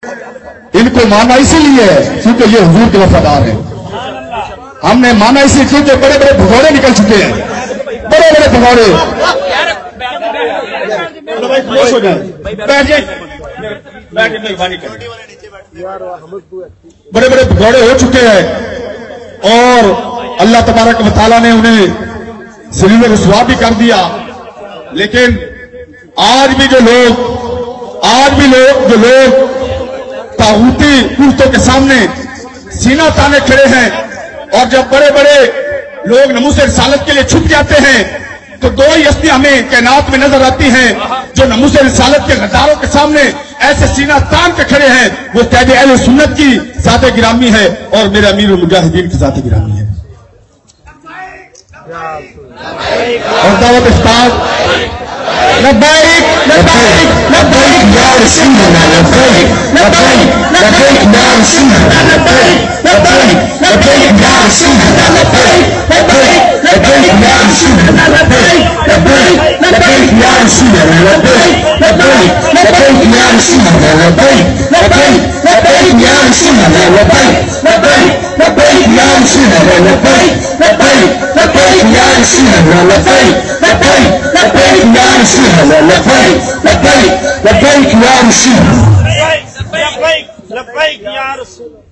ان کو مانا اسی لیے ہے کیونکہ یہ حضور کے وفادار ہیں. ہم نے مانا اسی کیونکہ بڑے بڑے بھگوڑے نکل چکے ہیں, بڑے بڑے بھگوڑے. بڑے بڑے بھگوڑے ہو چکے ہیں اور اللہ تبارک و تعالیٰ نے انہیں ذلیل و رسوا بھی کر دیا. لیکن آج بھی لوگ طاغوتی قوتوں کے سامنے سینہ تانے کھڑے ہیں, اور جب بڑے بڑے لوگ ناموس رسالت کے لیے چھپ جاتے ہیں تو دو ہی ہستیاں ہمیں کائنات میں نظر آتی ہیں جو ناموس رسالت کے غداروں کے سامنے ایسے سینہ تان کے کھڑے ہیں. وہ قائد اہل سنت کی ذات گرامی ہے اور میرے امیر المجاہدین کی ذات گرامی ہے. اور دعوت اسٹارٹ. لبیک لبیک لبیک یا رسول اللہ, لبیک لبیک لبیک یا رسول اللہ, لبیک لبیک لبیک یا رسول اللہ, لبیک لبیک لبیک یا رسول اللہ, لبیک لبیک لبیک یا رسول اللہ, لبیک لبیک لبیک یا رسول اللہ, لبیک لبیک لبیک یا رسول اللہ, لبیک لبیک لبیک یا رسول اللہ, لبیک لبیک لبیک یا رسول اللہ, لبیک لبیک لبیک یا رسول اللہ, لبیک لبیک لبیک یا رسول اللہ, لبیک لبیک یا رسول اللہ.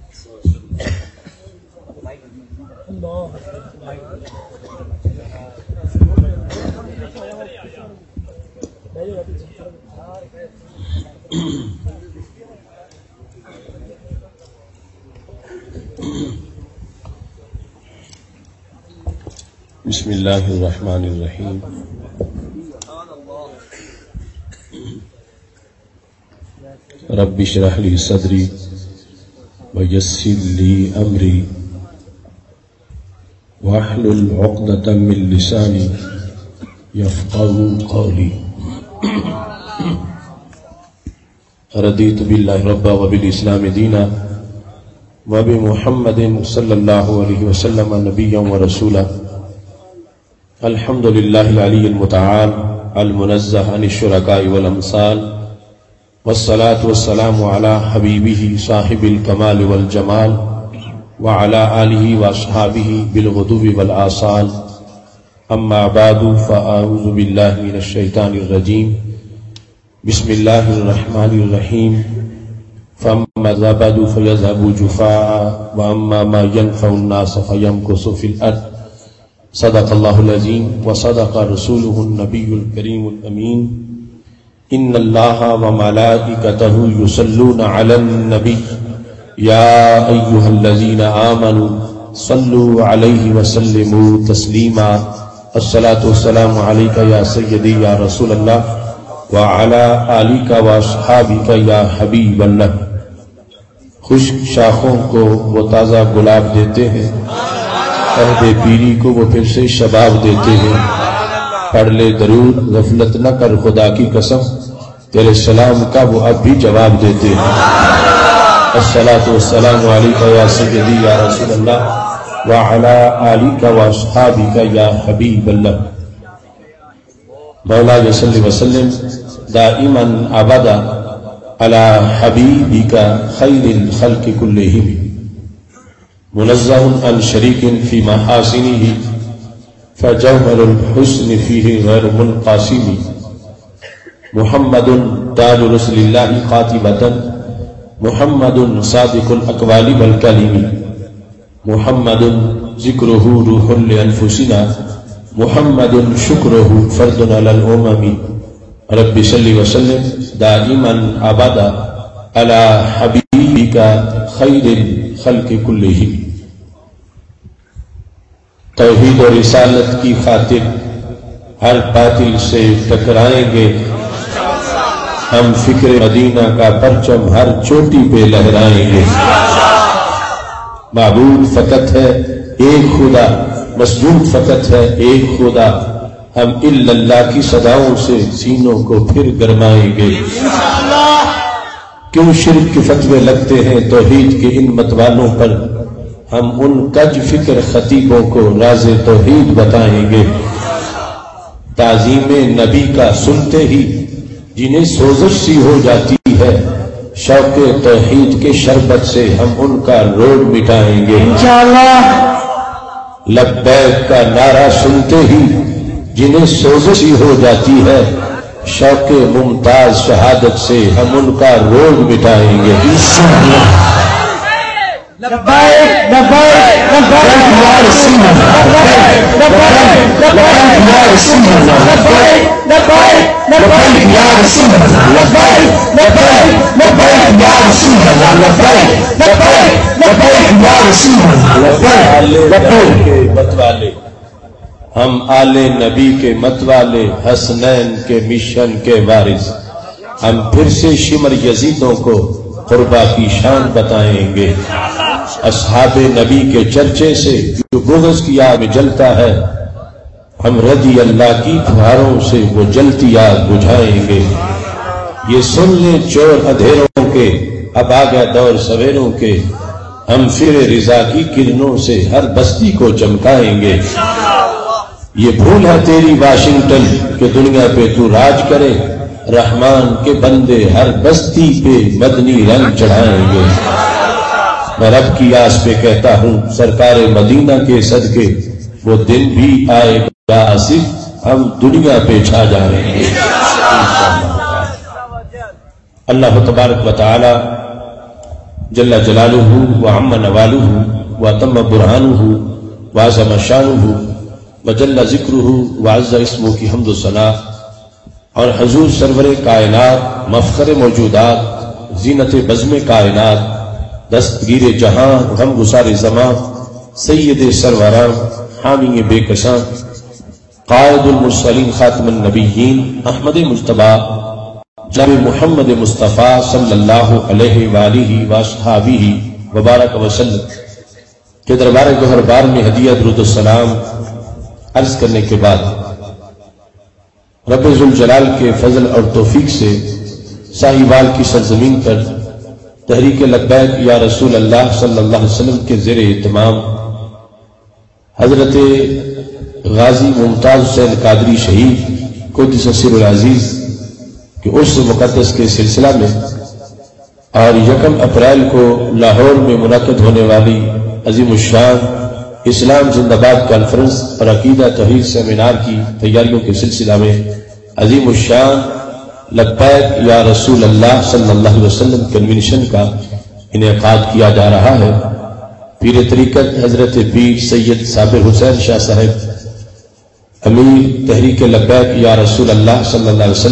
بسم اللہ الرحمن الرحیم. رب اشرح لی صدری ویسر لی امری واحلل عقدۃ من لسانی یفقهوا قولی. رضیت باللہ ربا وبالاسلام دینا وبمحمد صلی اللہ علیہ وسلم نبیا ورسولا. الحمد للہ العلی المتعال المنزہ عن الشرکاء والامثال, والصلاة والسلام علی حبیبہ صاحب الکمال والجمال وعلى آلہ واصحابہ بالغدو والآصال. اما بعد فاعوذ باللہ من الشیطان الرجیم. بسم اللہ الرحمن الرحیم. فاما الزبد فيذهب جفاء واما ما ينفع الناس فيمكث في الارض. صدق اللہ العظیم وصدق رسولہ النبی الکریم الامین. ان اللہ وملائکتہ یصلون علی النبی یا ایہا الذین آمنوا صلوا علیہ وسلموا تسلیما. الصلاۃ والسلام علیک یا سیدی یا رسول اللہ وعلی آلک واصحابک یا حبیب اللہ. خشک شاخوں کو وہ تازہ گلاب دیتے ہیں, عہد پیری کو وہ پھر سے شباب دیتے ہیں. پڑھ لے درود غفلت نہ کر خدا کی قسم, تیرے سلام کا وہ اب بھی جواب دیتے ہیں. الصلاۃ والسلام علیک یا سیدی یا رسول اللہ وعلی آلک واصحابک یا حبیب اللہ. مولا صلی وسلم دائما ابدا علی حبیبک خیر الخلق کلہم, منزہ عن شریک فی محاسنہ فجوہر الحسن فیہ غیر منقاسم. محمد تاج رسول اللہ قاطبۃ, محمد صادق الاقوال والکلم, محمد ذکرہ روح لانفسنا, محمد شکرہ فرد علی الامم. رب صلی وسلم دائما ابدا علی حبیبک خیر الخلق کلہم. توحید و رسالت کی خاطر ہر باطل سے ٹکرائیں گے ہم, فکر مدینہ کا پرچم ہر چوٹی پہ لہرائیں گے. معبود فقط ہے ایک خدا, مسجود فقط ہے ایک خدا, ہم الا اللہ کی صداؤں سے سینوں کو پھر گرمائیں گے. کیوں شرک کے فتوے لگتے ہیں توحید کے ان متوالوں پر, ہم ان کج فکر خطیبوں کو راز توحید بتائیں گے. تعظیم نبی کا سنتے ہی جنہیں سوزش سی ہو جاتی ہے, شوق توحید کے شربت سے ہم ان کا روگ مٹائیں گے انشاءاللہ۔ لبیک کا نعرہ سنتے ہی جنہیں سوزش ہی ہو جاتی ہے، شوق ممتاز شہادت سے ہم ان کا روگ مٹائیں گے انشاءاللہ۔ لبیک لبیک لبیک یا رسول اللہ، لبیک لبیک یا رسول اللہ، لبیک لبیک لبیک یا رسول اللہ، لبیک لبیک لبیک یا رسول اللہ، لبیک لبیک لبیک یا رسول اللہ، لبیک کے متوالے، ہم آل نبی کے متوالے، حسنین کے مشن کے وارث، ہم پھر سے شمر یزیدوں کو قربا کی شان بتائیں گے۔ اصحاب نبی کے چرچے سے جو بغض کی آگ میں جلتا ہے، ہم رضی اللہ کی پھواروں سے وہ جلتی آگ بجھائیں گے۔ یہ سن لیں چور اندھیروں کے، اب آ گیا دور سویروں کے، ہم پھر رضا کی کرنوں سے ہر بستی کو چمکائیں گے۔ یہ بھول ہے تیری واشنگٹن کہ دنیا پہ تو راج کرے، رحمان کے بندے ہر بستی پہ مدنی رنگ چڑھائیں گے۔ میں رب کی آس پہ کہتا ہوں سرکار مدینہ کے صدقے وہ دن بھی آئے گا آصف، ہم دنیا پہ چھا جائیں گے۔ اللہ تبارک و تعالی جل جلالہ وعم نوالہ وتم برہانہ وعظم شانہ وجل ذکرہ وعز اسمہ کی حمد و ثنا اور حضور سرور کائنات، مفخر موجودات، زینت بزم کائنات، دستگیر جہاں، غم گسار زمان، سید سروران، حامی بے کساں، قائد المرسلین، خاتم النبیین، احمد مجتبیٰ جناب محمد مصطفیٰ صلی اللہ علیہ وآلہ وصحبہ وبارک وسلم کے دربار گوہربار میں ہدیہ درود السلام عرض کرنے کے بعد رب ذوالجلال کے فضل اور توفیق سے ساہیوال کی سرزمین پر تحریک لبیک یا رسول اللہ صلی اللہ علیہ وسلم کے زیر اہتمام حضرت غازی ممتاز حسین قادری شہید قدس سر العزیز کہ اس مقدس کے سلسلہ میں اور 1 اپریل کو لاہور میں منعقد ہونے والی عظیم الشان اسلام زندہ باد کانفرنس اور عقیدہ توحید سیمینار کی تیاریوں کے سلسلہ میں عظیم الشان لبیک یا رسول اللہ صلی اللہ علیہ وسلم کنونشن کا انعقاد کیا جا رہا ہے۔ پیر طریقت حضرت پیر سید صابر حسین شاہ صاحب امیر تحریک لبیک یا رسول اللہ صلی اللہ علیہ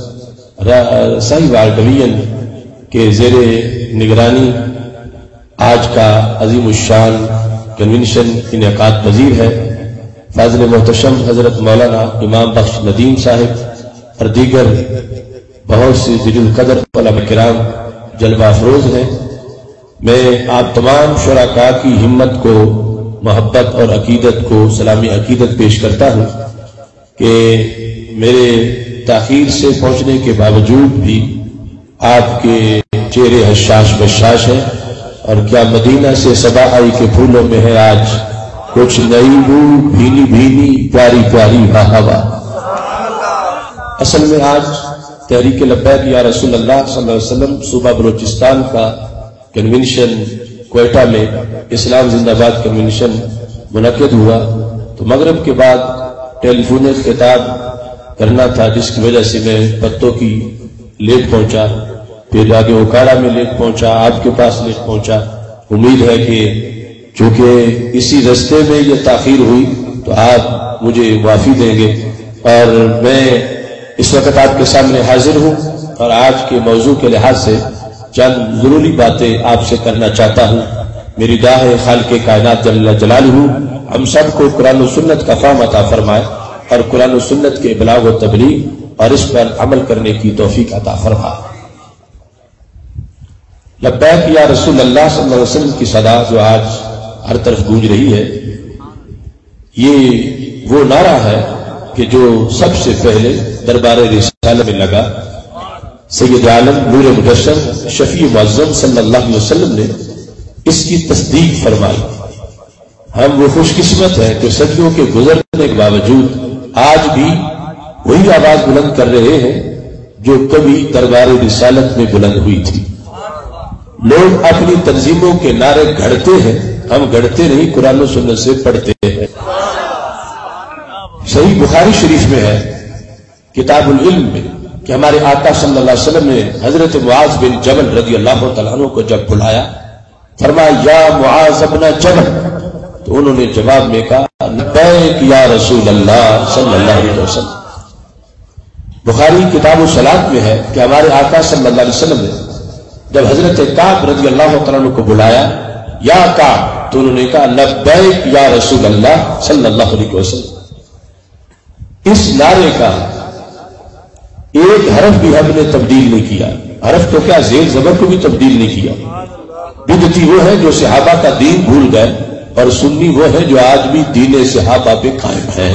وسلم ساہیوال ڈویژن کے زیر نگرانی آج کا عظیم الشان کنونشن انعقاد پذیر ہے۔ فاضل محتشم حضرت مولانا امام بخش ندیم صاحب اور دیگر بہت سے جلیل القدر علماء کرام جلوہ افروز ہیں۔ میں آپ تمام شرکاء کی ہمت کو، محبت اور عقیدت کو سلامی عقیدت پیش کرتا ہوں کہ میرے تاخیر سے پہنچنے کے باوجود بھی آپ کے چہرے حشاش بشاش ہیں، اور کیا مدینہ سے صبا آئی کے پھولوں میں ہے آج کچھ نئی بو، بھینی بھینی پیاری پیاری ہوا۔ اصل میں آج تحریک لبیک یا رسول اللہ صلی اللہ علیہ وسلم صوبہ بلوچستان کا کنونشن کوئٹہ میں اسلام زندہ باد کنونشن منعقد ہوا، تو مغرب کے بعد ٹیلی فون خطاب کرنا تھا، جس کی وجہ سے میں پتوں کی لیٹ پہنچا، پھر آگے اوکاڑا میں لیٹ پہنچا، آپ کے پاس لیٹ پہنچا۔ امید ہے کہ چونکہ اسی رستے میں یہ تاخیر ہوئی تو آپ مجھے معافی دیں گے، اور میں اس وقت آپ کے سامنے حاضر ہوں اور آج کے موضوع کے لحاظ سے چند ضروری باتیں آپ سے کرنا چاہتا ہوں۔ میری دعا ہے خالق کائنات جل جلالہ ہم سب کو قرآن و سنت کا فہم عطا فرمائے، اور قرآن و سنت کے ابلاغ و تبلیغ اور اس پر عمل کرنے کی توفیق عطا فرمائے۔ لبیک یا رسول اللہ صلی اللہ علیہ وسلم کی صدا جو آج ہر طرف گونج رہی ہے، یہ وہ نعرہ ہے کہ جو سب سے پہلے دربار رسالہ میں لگا۔ سید عالم نور مجسم شفیع معظم صلی اللہ علیہ وسلم نے اس کی تصدیق فرمائی۔ ہم وہ خوش قسمت ہیں کہ صدیوں کے گزرنے کے باوجود آج بھی وہی آواز بلند کر رہے ہیں جو کبھی دربار رسالت میں بلند ہوئی تھی۔ لوگ اپنی تنظیموں کے نعرے گھڑتے ہیں، ہم گھڑتے نہیں، قرآن و سنت سے پڑھتے ہیں۔ صحیح بخاری شریف میں ہے کتاب العلم میں کہ ہمارے آقا صلی اللہ علیہ وسلم نے حضرت معاذ بن جبل رضی اللہ تعالیٰ عنہ کو جب بلایا، فرمایا یا معاذ بن جبل، تو انہوں نے جواب میں کہا لبیک یا رسول اللہ صلی اللہ علیہ وسلم۔ بخاری کتاب الصلاۃ میں ہے کہ ہمارے آقا صلی اللہ علیہ وسلم نے جب حضرت کعب رضی اللہ تعالیٰ عنہ کو بلایا یا کعب، تو انہوں نے کہا لبیک یا رسول اللہ صلی اللہ علیہ وسلم۔ اس نعرے کا ایک حرف بھی ہم نے تبدیل نہیں کیا، حرف تو کیا زیر زبر کو بھی تبدیل نہیں کیا۔ بدعتی وہ ہے جو صحابہ کا دین بھول گئے، اور سنی وہ ہے جو آج بھی دین صحابہ پہ قائم ہے۔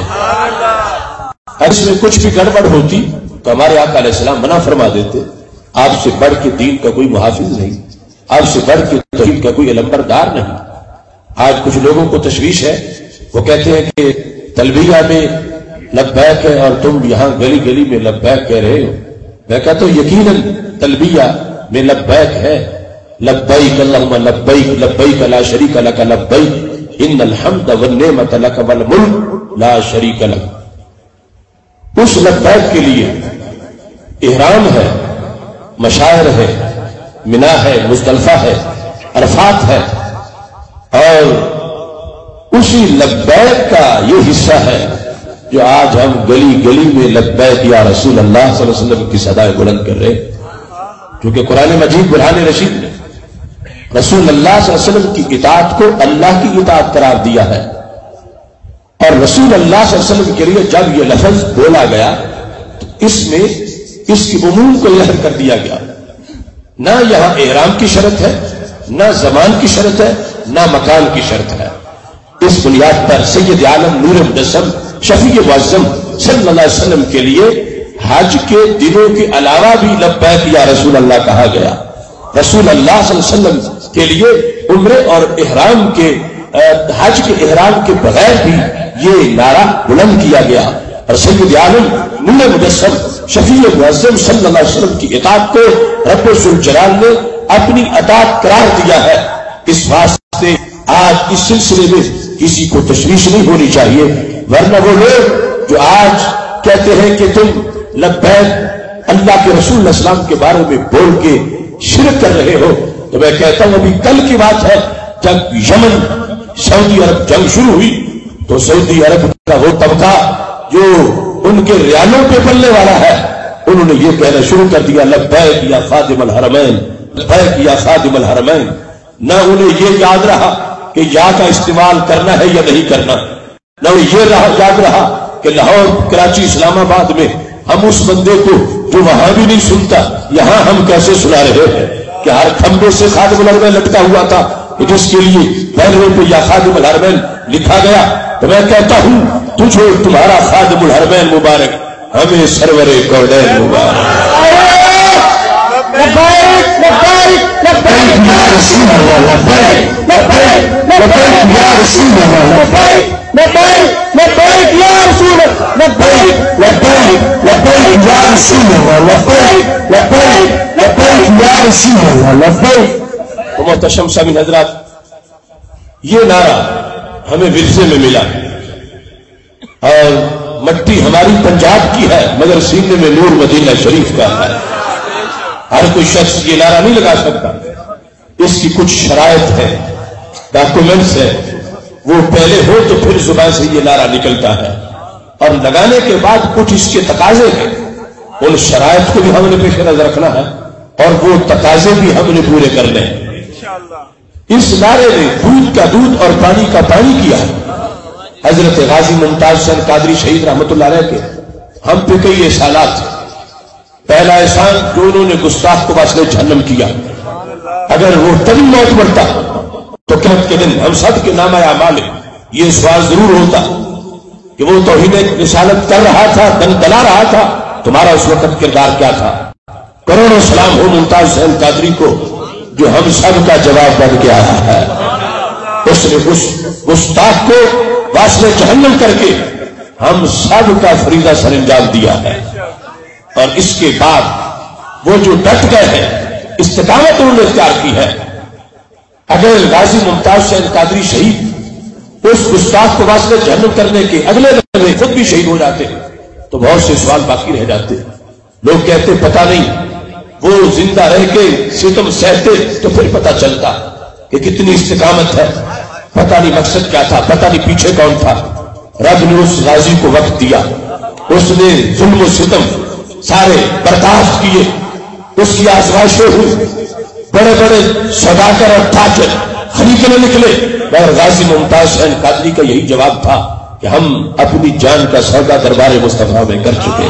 اگر اس میں کچھ بھی گڑبڑ ہوتی تو ہمارے آقا علیہ السلام منع فرما دیتے، آپ سے بڑھ کے دین کا کوئی محافظ نہیں، آپ سے بڑھ کے توحید کا کوئی علمبردار نہیں۔ آج کچھ لوگوں کو تشویش ہے، وہ کہتے ہیں کہ تلبیہ میں لبیک ہے اور تم یہاں گلی گلی میں لبیک کہہ رہے ہو۔ میں کہتا ہوں یقیناً تلبیہ میں لبیک ہے، لبیک اللہم لبیک لبیک لا شریک لک لبیک ان الحمد والنعمت لک والملک لا شریک لک۔ اس لبیک کے لیے احرام ہے، مشاعر ہے، منا ہے، مزدلفہ ہے، عرفات ہے، اور اسی لبیک کا یہ حصہ ہے جو آج ہم گلی گلی میں لبیک یا رسول اللہ صلی اللہ علیہ وسلم کی صدائے بلند کر رہے ہیں، کیونکہ قرآن مجید برہان رشید نے رسول اللہ صلی اللہ علیہ وسلم کی اطاعت کو اللہ کی اطاعت قرار دیا ہے، اور رسول اللہ صلی اللہ علیہ وسلم کے لیے جب یہ لفظ بولا گیا تو اس میں اس کی عموم کو ظاہر کر دیا گیا۔ نہ یہاں احرام کی شرط ہے، نہ زمان کی شرط ہے، نہ مکان کی شرط ہے۔ اس بنیاد پر سید عالم نور مجسم شفیع معظم صلی اللہ علیہ وسلم کے لیے حج کے دنوں کے علاوہ بھی لبیک یا رسول اللہ کہا گیا۔ رسول اللہ صلی اللہ علیہ وسلم کے لیے عمرے اور احرام کے حج کے احرام کے بغیر بھی یہ نعرہ بلند کیا گیا، اور سید عالم نور مجسم شفیع معظم صلی اللہ علیہ وسلم کی اطاعت کو رب ذوالجلال نے اپنی اطاعت قرار دیا ہے۔ اس واسطے آج اس سلسلے میں کسی کو تشویش نہیں ہونی چاہیے، ورنہ وہ لوگ جو آج کہتے ہیں کہ تم لبیک اللہ کے رسول علیہ السلام کے بارے میں بول کے شرک کر رہے ہو، تو میں کہتا ہوں ابھی کل کی بات ہے جب یمن سعودی عرب جنگ شروع ہوئی تو سعودی عرب کا وہ طبقہ جو ان کے ریالوں پہ پلنے والا ہے، انہوں نے یہ کہنا شروع کر دیا لبیک یا خادم الحرمین، لبیک یا خادم الحرمین۔ نہ انہیں یہ یاد رہا کہ یا کا استعمال کرنا ہے یا نہیں کرنا، نہ یہ یاد رہا کہ لاہور، کراچی، اسلام آباد میں ہم اس بندے کو جو وہاں بھی نہیں سنتا یہاں ہم کیسے سنا رہے ہیں کہ ہر کھمبے سے خادم الحرمین لٹکا ہوا تھا، کہ جس کے لیے بینروں پہ یا خادم الحرمین لکھا گیا۔ تو میں کہتا ہوں تجھے تمہارا خادم الحرمین مبارک، ہمیں سرور کونین مبارک۔ لبیک لبیک لبیک یا رسول اللہ، لبیک لبیک لبیک یا رسول اللہ، لبیک لبیک لبیک یا رسول اللہ، لبیک لبیک لبیک یا رسول اللہ، لبیک لبیک لبیک یا رسول اللہ، لبیک۔ محتشم سامعین حضرات، یہ نعرہ ہمیں ورثے میں ملا، اور مٹی ہماری پنجاب کی ہے مگر سینے میں نور مدینہ شریف کا ہے۔ ہر کوئی شخص یہ نعرہ نہیں لگا سکتا، اس کی کچھ شرائط ہے، ڈاکومنٹس ہے، وہ پہلے ہو تو پھر زبان سے یہ نعرہ نکلتا ہے، اور لگانے کے بعد کچھ اس کے تقاضے ہیں، ان شرائط کو بھی ہم نے پیش نظر رکھنا ہے اور وہ تقاضے بھی ہم نے پورے کرنے ہیں۔ اس نعرے نے دودھ کا دودھ اور پانی کا پانی کیا ہے۔ حضرت غازی ممتاز حسین قادری شہید رحمت اللہ علیہ کے ہم پہ کئی احسانات ہیں۔ پہلا احسان جو انہوں نے گستاخ کو واسطے جہنم کیا، اگر وہ تبھی موت مرتا تو قیامت کے دن ہم سب کے نامہ اعمال یہ سوال ضرور ہوتا کہ وہ توہین رسالت کر رہا تھا، دن دلا رہا تھا، تمہارا اس وقت کردار کیا تھا؟ کروڑوں سلام ہو ممتاز حسین قادری کو جو ہم سب کا جواب بن کے آیا ہے۔ اس نے اس گستاخ کو واسطے جہنم کر کے ہم سب کا فریضہ سر انجام دیا ہے، اور اس کے بعد وہ جو ڈٹ گئے ہیں استقامت انہوں نے اختیار کی ہے. اگر غازی ممتاز حسین قادری شہید اس گستاخ کو واسطے جہنم کرنے کے اگلے لمحے خود بھی شہید ہو جاتے تو بہت سے سوال باقی رہ جاتے. لوگ کہتے پتہ نہیں وہ زندہ رہ کے ستم سہتے تو پھر پتہ چلتا کہ کتنی استقامت ہے. پتہ نہیں مقصد کیا تھا, پتہ نہیں پیچھے کون تھا. رب نے اس غازی کو وقت دیا, اس نے ظلم و ستم سارے برداشت کیے, اس کی آزمائشیں ہوئی, بڑے بڑے سوداگر اور تاجر خریدنے نکلے, اور غازی ممتاز حسین قادری کا یہی جواب تھا کہ ہم اپنی جان کا سودا دربار مصطفیٰ میں کر چکے.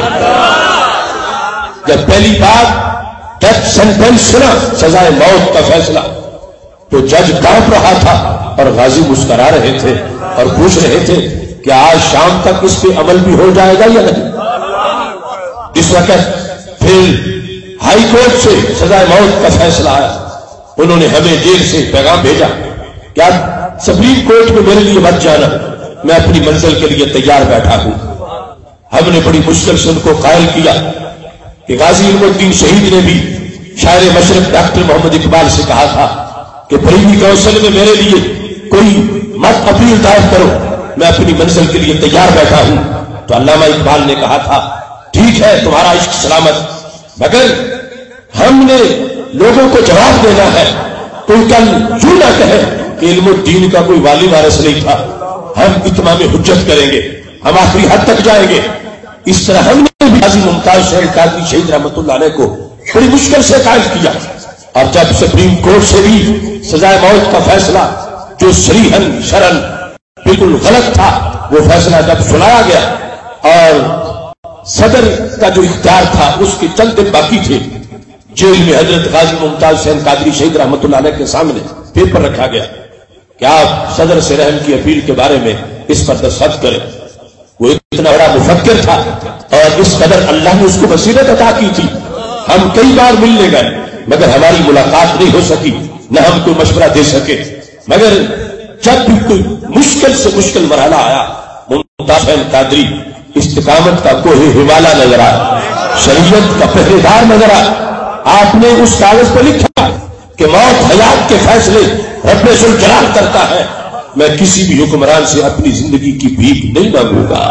جب پہلی بار ڈیتھ سینٹنس سنا, سزائے موت کا فیصلہ, تو جج کانپ رہا تھا اور غازی مسکرا رہے تھے اور پوچھ رہے تھے کہ آج شام تک اس پہ عمل بھی ہو جائے گا یا نہیں. اس وقت پھر ہائی کورٹ سے سزائے موت کا فیصلہ آیا. انہوں نے ہمیں جیل سے پیغام بھیجا کہ آپ سپریم کورٹ میں میرے لیے مت جانا, میں اپنی منزل کے لیے تیار بیٹھا ہوں. ہم نے بڑی مشکل سے ان کو قائل کیا کہ غازی علم الدین شہید نے بھی شاعر مشرق ڈاکٹر محمد اقبال سے کہا تھا کہ پریوی کونسل میں میرے لیے کوئی مت اپیل دائر کرو, میں اپنی منزل کے لیے تیار بیٹھا ہوں. تو علامہ اقبال نے کہا تھا ٹھیک ہے تمہارا عشق سلامت, مگر ہم نے لوگوں کو جواب دینا ہے. کوئی کل یوں نہ کہے کہ علم الدین کا کوئی والی وارث نہیں تھا. ہم اتمام حجت کریں گے, ہم آخری حد تک جائیں گے. اس طرح ہم نے بھی غازی ممتاز حسین قادری شہید رحمۃ اللہ علیہ کو بڑی مشکل سے قائل کیا. اور جب سپریم کورٹ سے بھی سزائے موت کا فیصلہ جو صریحاً شرعاً بالکل غلط تھا, وہ فیصلہ جب سنایا گیا اور صدر کا جو اختیار تھا اس کے چند دن باقی تھے, جیل میں حضرت غازی ممتاز حسین قادری شہید رحمۃ اللہ علیہ کے سامنے پیپر رکھا گیا کہ آپ صدر سے رحم کی اپیل کے بارے میں اس پر دستخط کریں. وہ اتنا بڑا مفکر تھا اور اس قدر اللہ نے اس کو بصیرت عطا کی تھی. ہم کئی بار ملنے گئے مگر ہماری ملاقات نہیں ہو سکی, نہ ہم کوئی مشورہ دے سکے. مگر جب بھی کوئی مشکل سے مشکل مرحلہ آیا, ممتاز حسین قادری استقامت کا کوہ ہمالہ نظر آیا, شریعت کا پہرے دار نظر آیا. آپ نے اس کاغذ پر لکھا کہ موت حیات کے فیصلے رب ذوالجلال کرتا ہے, میں کسی بھی حکمران سے اپنی زندگی کی بھیک نہیں مانگوں گا.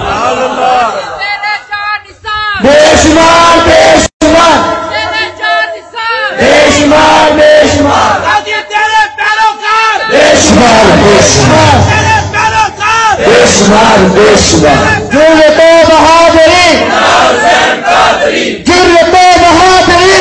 بے شمار بے شمار بے شمار بے شمار بے شمار بے شمار بے شمار بے شمار جرأت و بہادری جرأت و بہادری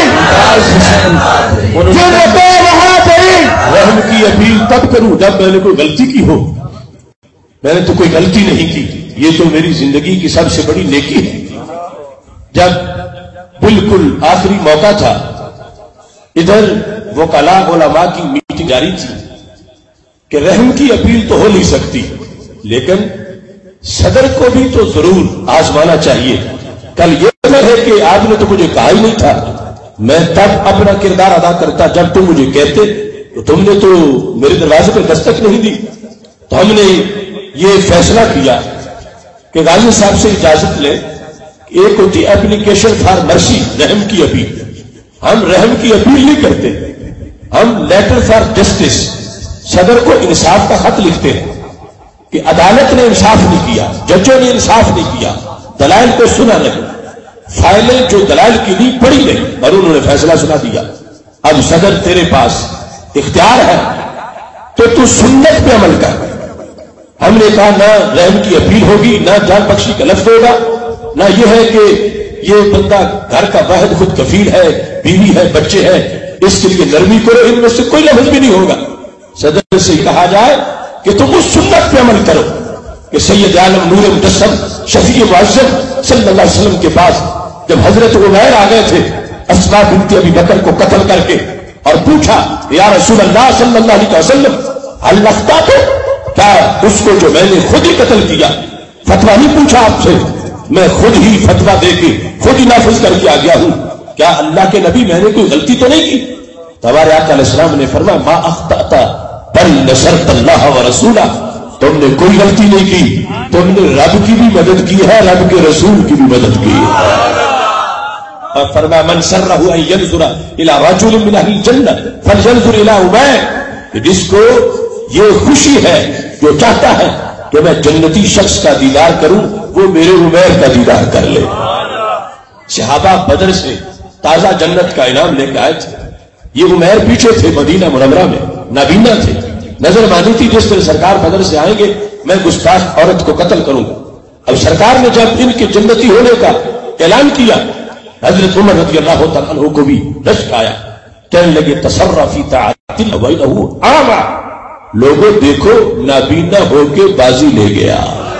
جرأت و بہادری. رحم کی اپیل تب کروں جب میں نے کوئی غلطی کی ہو. میں نے تو کوئی غلطی نہیں کی, یہ تو میری زندگی کی سب سے بڑی نیکی ہے. جب بالکل آخری موقع تھا, ادھر وکلاء علماء کی میٹنگ جاری تھی کہ رحم کی اپیل تو ہو نہیں سکتی, لیکن صدر کو بھی تو ضرور آزمانا چاہیے. کل یہ ہے کہ آپ نے تو مجھے کہا ہی نہیں تھا, میں تب اپنا کردار ادا کرتا جب تم مجھے کہتے, تو تم نے تو میرے دروازے پہ دستک نہیں دی. تو ہم نے یہ فیصلہ کیا کہ غازی صاحب سے اجازت لیں. ایک ہوتی اپلیکیشن فار مرسی, رحم کی اپیل. ہم رحم کی اپیل نہیں کرتے, ہم لیٹر فار جسٹس, صدر کو انصاف کا خط لکھتے ہیں کہ عدالت نے انصاف نہیں کیا, ججوں نے انصاف نہیں کیا, دلائل کو سنا نہیں, فائلیں جو دلائل کی نہیں پڑھی نہیں, اور انہوں نے فیصلہ سنا دیا. اب صدر تیرے پاس اختیار ہے تو سنت پہ عمل کر. ہم نے کہا نہ رحم کی اپیل ہوگی, نہ جان بخشی کا لفظ ہوگا, نہ یہ ہے کہ یہ بندہ گھر کا واحد خود کفیل ہے, بیوی ہے, بچے ہیں, اس کے لیے نرمی کرو, ان میں سے کوئی لفظ بھی نہیں ہوگا. صدر سے کہا جائے کہ تم اس سنت پہ عمل کرو کہ سید عالم نور مجسم شفیع معظم صلی اللہ علیہ وسلم کے پاس جب حضرت عمیر آ گئے تھے اسماء بنت ابی بکر کو قتل کر کے, اور پوچھا یا رسول اللہ صلی اللہ علیہ وسلم ہل لفتا تو کیا اس کو جو میں نے خود ہی قتل کیا, فتویٰ نہیں پوچھا آپ سے, میں خود ہی فتویٰ دے کے خود ہی نافذ کر کے آ گیا ہوں, کیا اللہ کے نبی میں نے کوئی غلطی تو نہیں کی؟ ہمارے آقا علیہ السلام نے فرمایا ما اخطأت بل نصرت اللہ و رسولہ, تم نے کوئی غلطی نہیں کی, تم نے رب کی بھی مدد کی ہے, رب کے رسول کی بھی مدد کی ہے. اور فرمایا من سرہ ان ينظر الى رجل من اہل الجنہ فلينظر الى عمیر، جس کو یہ خوشی ہے، جو چاہتا ہے کہ میں جنتی شخص کا دیدار کروں، وہ میرے عمیر کا دیدار کر لے۔ صحابہ بدر سے تازہ جنت کا انعام لے کے آئے تھے، یہ عمیر پیچھے تھے مدینہ منورہ میں، نابینا تھے، نظر مانی تھی جس طرح سرکار بدر سے آئیں گے میں گستاخ عورت کو قتل کروں گا۔ اب سرکار نے جب ان کے جنتی ہونے کا اعلان کیا، حضرت عمر رضی اللہ تعالیٰ عنہ کو بھی رشک آیا، کہنے لگے تصرف فی طاعت اللہ وانہ اعمی، لوگوں دیکھو نابینا ہو کے بازی لے گیا۔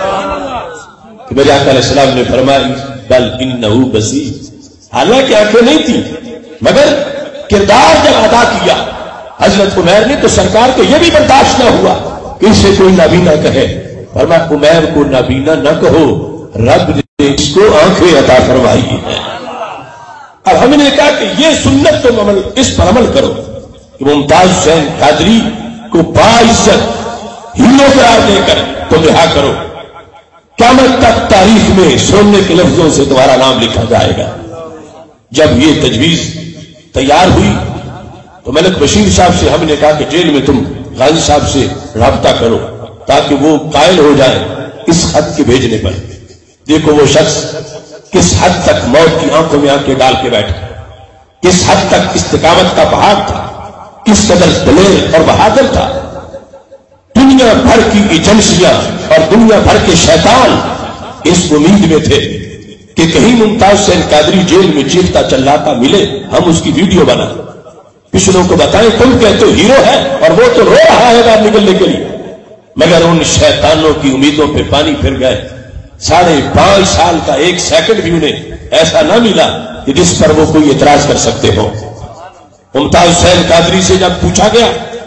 کہ میرے آقا علیہ السلام نے فرمایا بل انہ بصیر، حالانکہ آنکھیں نہیں تھی مگر کردار جب ادا کیا حضرت عمیر نے تو سرکار کو یہ بھی برداشت نہ ہوا کہ اسے کوئی نابینا کہے، فرمایا عمیر کو نابینا نہ کہو، رب نے اس کو آنکھیں عطا فرمائی ہے۔ اب ہم نے کہا کہ یہ سنت تم اس پر عمل کرو کہ ممتاز حسین قادری کو باعزت ہیرو قرار دے کر تم رہا کرو، قیامت تک تاریخ میں سونے کے لفظوں سے تمہارا نام لکھا جائے گا۔ جب یہ تجویز تیار ہوئی تو ملک بشیر صاحب سے ہم نے کہا کہ جیل میں تم غازی صاحب سے رابطہ کرو تاکہ وہ قائل ہو جائے اس خط کے بھیجنے پر۔ دیکھو وہ شخص کس حد تک موت کی آنکھوں میں آنکھیں ڈال کے بیٹھا، کس حد تک استقامت کا پہاڑ تھا، کس قدر دلیر اور بہادر تھا۔ دنیا بھر کی ایجنسیاں اور دنیا بھر کے شیطان اس امید میں تھے کہ کہیں ممتاز حسین قادری جیل میں چیختا چلاتا ملے، ہم اس کی ویڈیو بنائیں، پچھلوں کو بتائیں تم کہتے ہو ہیرو ہے اور وہ تو رو رہا ہے باہر نکلنے کے لیے۔ مگر ان شیطانوں کی امیدوں پہ پانی پھر گئے۔ 5.5 سال کا ایک سیکنڈ بھی انہیں ایسا نہ ملا کہ جس پر وہ کوئی اعتراض کر سکتے ہو۔ ممتاز حسین قادری سے جب پوچھا گیا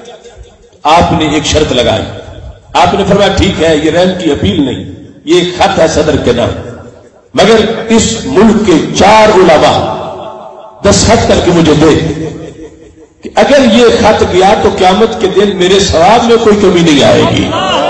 آپ نے ایک شرط لگائی، آپ نے فرمایا ٹھیک ہے یہ رحم کی اپیل نہیں، یہ ایک خط ہے صدر کے نام، مگر اس ملک کے 4 علماء دستخط کر کے مجھے دے کہ اگر یہ خط گیا تو قیامت کے دن میرے ثواب میں کوئی کمی نہیں آئے گی،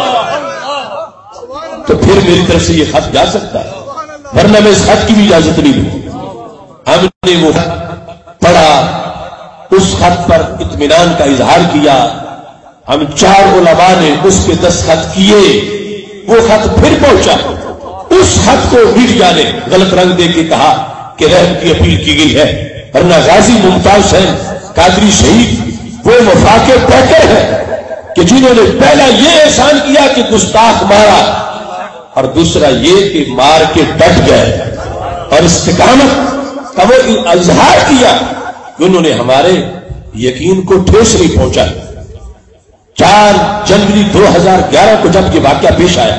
تو پھر میری طرف سے یہ خط جا سکتا ہے، ورنہ میں اس خط کی بھی اجازت نہیں دوں۔ ہم نے وہ پڑھا، اس خط پر اطمینان کا اظہار کیا، ہم 4 علماء نے اس کے دستخط کیے، وہ خط پھر پہنچا، اس خط کو میڈیا نے غلط رنگ دے کے کہا کہ رحم کی اپیل کی گئی ہے، ورنہ غازی ممتاز حسین قادری شہید وہ وفاق پیکر ہے کہ جنہوں نے پہلا یہ احسان کیا کہ گستاخ مارا، اور دوسرا یہ کہ مار کے ڈٹ گئے، اور استقامت کا وہ اظہار کیا کہ انہوں نے ہمارے یقین کو ٹھیس نہیں پہنچا۔ 4 جنوری 2011 کو جب یہ واقعہ پیش آیا،